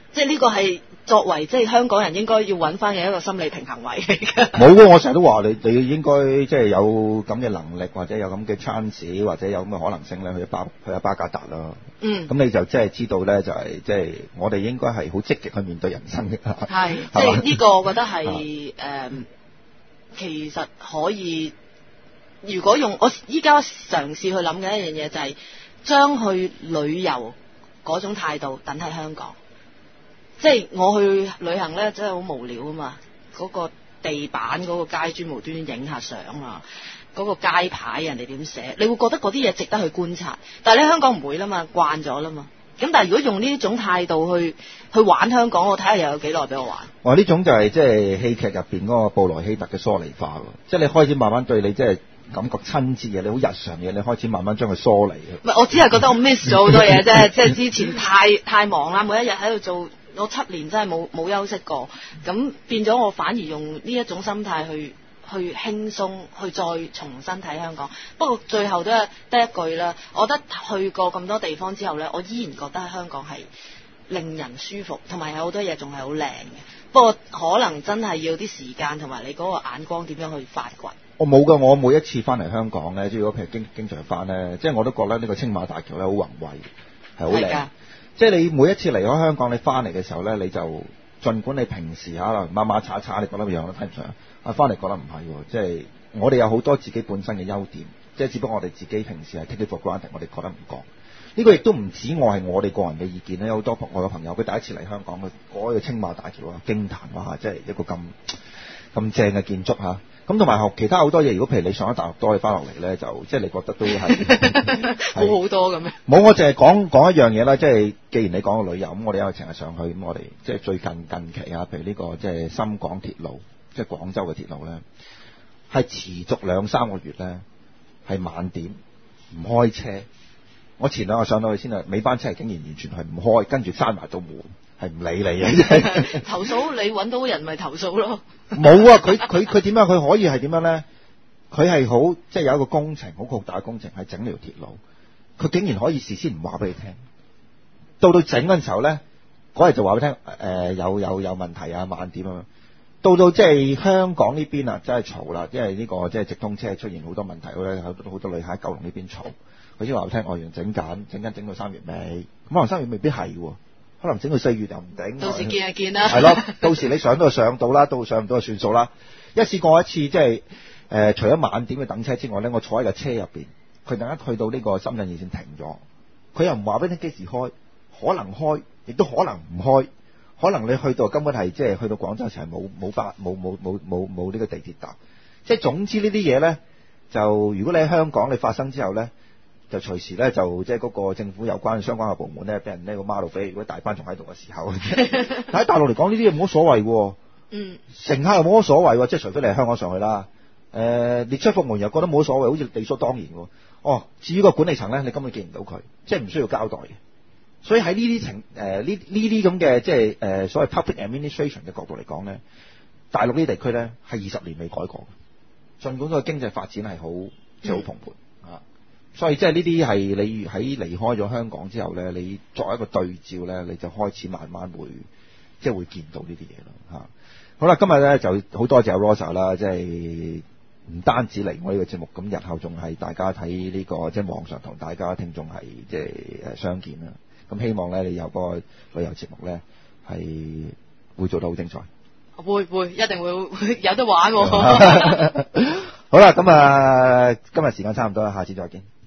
即係呢個係作為即係香港人應該要揾翻嘅一個心理平衡位嚟嘅。 冇喎，我成日都話你你應該即係有咁嘅能力，或者有咁嘅 chance，或者有咁嘅可能性咧，去巴去阿巴格達啦。 嗯。 咁你就即係知道咧，就係即係我哋應該係好積極去面對人生嘅。 係，即係呢個我覺得係誒、嗯，其實可以。如果用我依家嘗試去諗嘅一樣嘢，就係將去旅遊嗰種態度等喺香港。即係我去旅行咧，真係好無聊啊嘛！嗰、嗰個地板、嗰、嗰個街磚無端端影下相啊，嗰、嗰個街牌人哋點寫，你會覺得嗰啲嘢值得去觀察。但係你香港唔會啦嘛，慣咗啦嘛。咁但係如果用呢種態度去去玩香港，我睇下又有幾耐俾我玩。哇！ 呢種就係即係戲劇入邊嗰個布萊希特嘅疏離化喎，即係你開始慢慢對你即係。感覺親切嘅，你好日常嘅，你開始慢慢將佢疏離。 唔係，我只係覺得我 miss 咗好多嘢啫，即係之前太太忙啦，每一日喺度做，我七年真係冇冇休息過，咁變咗我反而用呢一種心態去去輕鬆，去再重新睇香港。不過最後都係得一句啦，我覺得去過咁多地方之後呢，我依然覺得香港係令人舒服，同埋有好多嘢仲係好靚嘅。不過可能真係要啲時間同埋你嗰個眼光點樣去發掘。 我冇噶，我每一次翻嚟香港咧，即係如果譬如經經常翻咧，即係我都覺得呢個青馬大橋咧好宏偉，係好靚。即係你每一次離開香港，你翻嚟嘅時候咧，你就儘管你平時可能馬馬叉叉，你覺得樣都睇唔上，啊翻嚟覺得唔係喎，即係我哋有好多自己本身嘅優點，即係只不過我哋自己平時係 take it for granted，我哋覺得唔覺。呢個亦都唔止我係我哋個人嘅意見咧，有好多我嘅朋友佢第一次嚟香港，佢嗰個青馬大橋啊驚歎哇，即係一個咁咁正嘅建築嚇。咁同埋學其他好多嘢，如果譬如你上咗大陸多，你翻落嚟咧，就即係你覺得都係好好多咁咩？ 冇，我淨係講講一樣嘢啦，即係既然你講個旅遊，咁我哋因為成日上去，咁我哋即係最近近期啊，譬如呢個即係深港鐵路，即係廣州嘅鐵路咧，係持續兩三個月咧係晚點唔開車。我前兩日上到去先啊，尾班車係竟然完全係唔開，跟住閂埋道門。係唔理你嘅， 投訴你揾到人咪投訴咯。 冇啊，佢佢佢點樣？佢可以係點樣咧？佢係好即係有一個工程，好浩大嘅工程，係整呢條鐵路。佢竟然可以事先唔話俾你聽，到到整嗰陣時候咧，嗰日就話俾你聽，誒、呃、有有有問題啊，晚點啊。到到即係香港呢邊啊，真係嘈啦，因為呢個即係直通車出現好多問題咧，好多好多旅客喺九龍呢邊嘈。佢先話俾你聽，我原整緊，整緊整到三月尾，咁可能三月未必係喎。可能整到四月又唔頂， 到時見就見啦。係咯，到時你上到就上到啦，到上到就算數啦。一試過一次，即係誒，除咗晚點嘅等車之外咧，我坐喺架車入邊，佢突然間去到呢個深圳熱線停咗，佢又唔話俾你幾時開，可能開，亦都可能唔開，可能你去到根本係即係去到廣州時係冇冇巴冇冇冇冇冇呢個地鐵搭，即係總之呢啲嘢咧，就如果你喺香港你發生之後咧。就隨時咧，就即係嗰個政府有關相關嘅部門咧，俾人呢個孖路飛。如果大班仲喺度嘅時候，但喺大陸嚟講呢啲嘢冇乜所謂喎。嗯，乘客又冇乜所謂喎，即係除非你係香港上去啦。誒、呃，列車服務員又覺得冇乜所謂，好似理所當然喎。哦，至於個管理層咧，你根本見唔到佢，即係唔需要交代嘅。所以喺呢啲情誒呢呢啲咁嘅即係誒、呃、所謂 public administration 嘅角度嚟講咧，大陸呢啲地區咧係二十年未改過，儘管個經濟發展係好即係好蓬勃。所以即係呢啲係你喺離開咗香港之後咧，你作為一個對照咧，你就開始慢慢會即係會見到呢啲嘢咯嚇。好啦，今日咧就好多謝阿 Rosa 啦，即係唔單止嚟我呢個節目，咁日後仲係大家睇呢、呢個即係網上同大家聽眾係即係誒相見啦。咁希望咧你有個旅遊節目咧係會做得好精彩。 會會一定會，會有得玩喎。 好啦，咁啊今日時間差唔多啦，下次再見。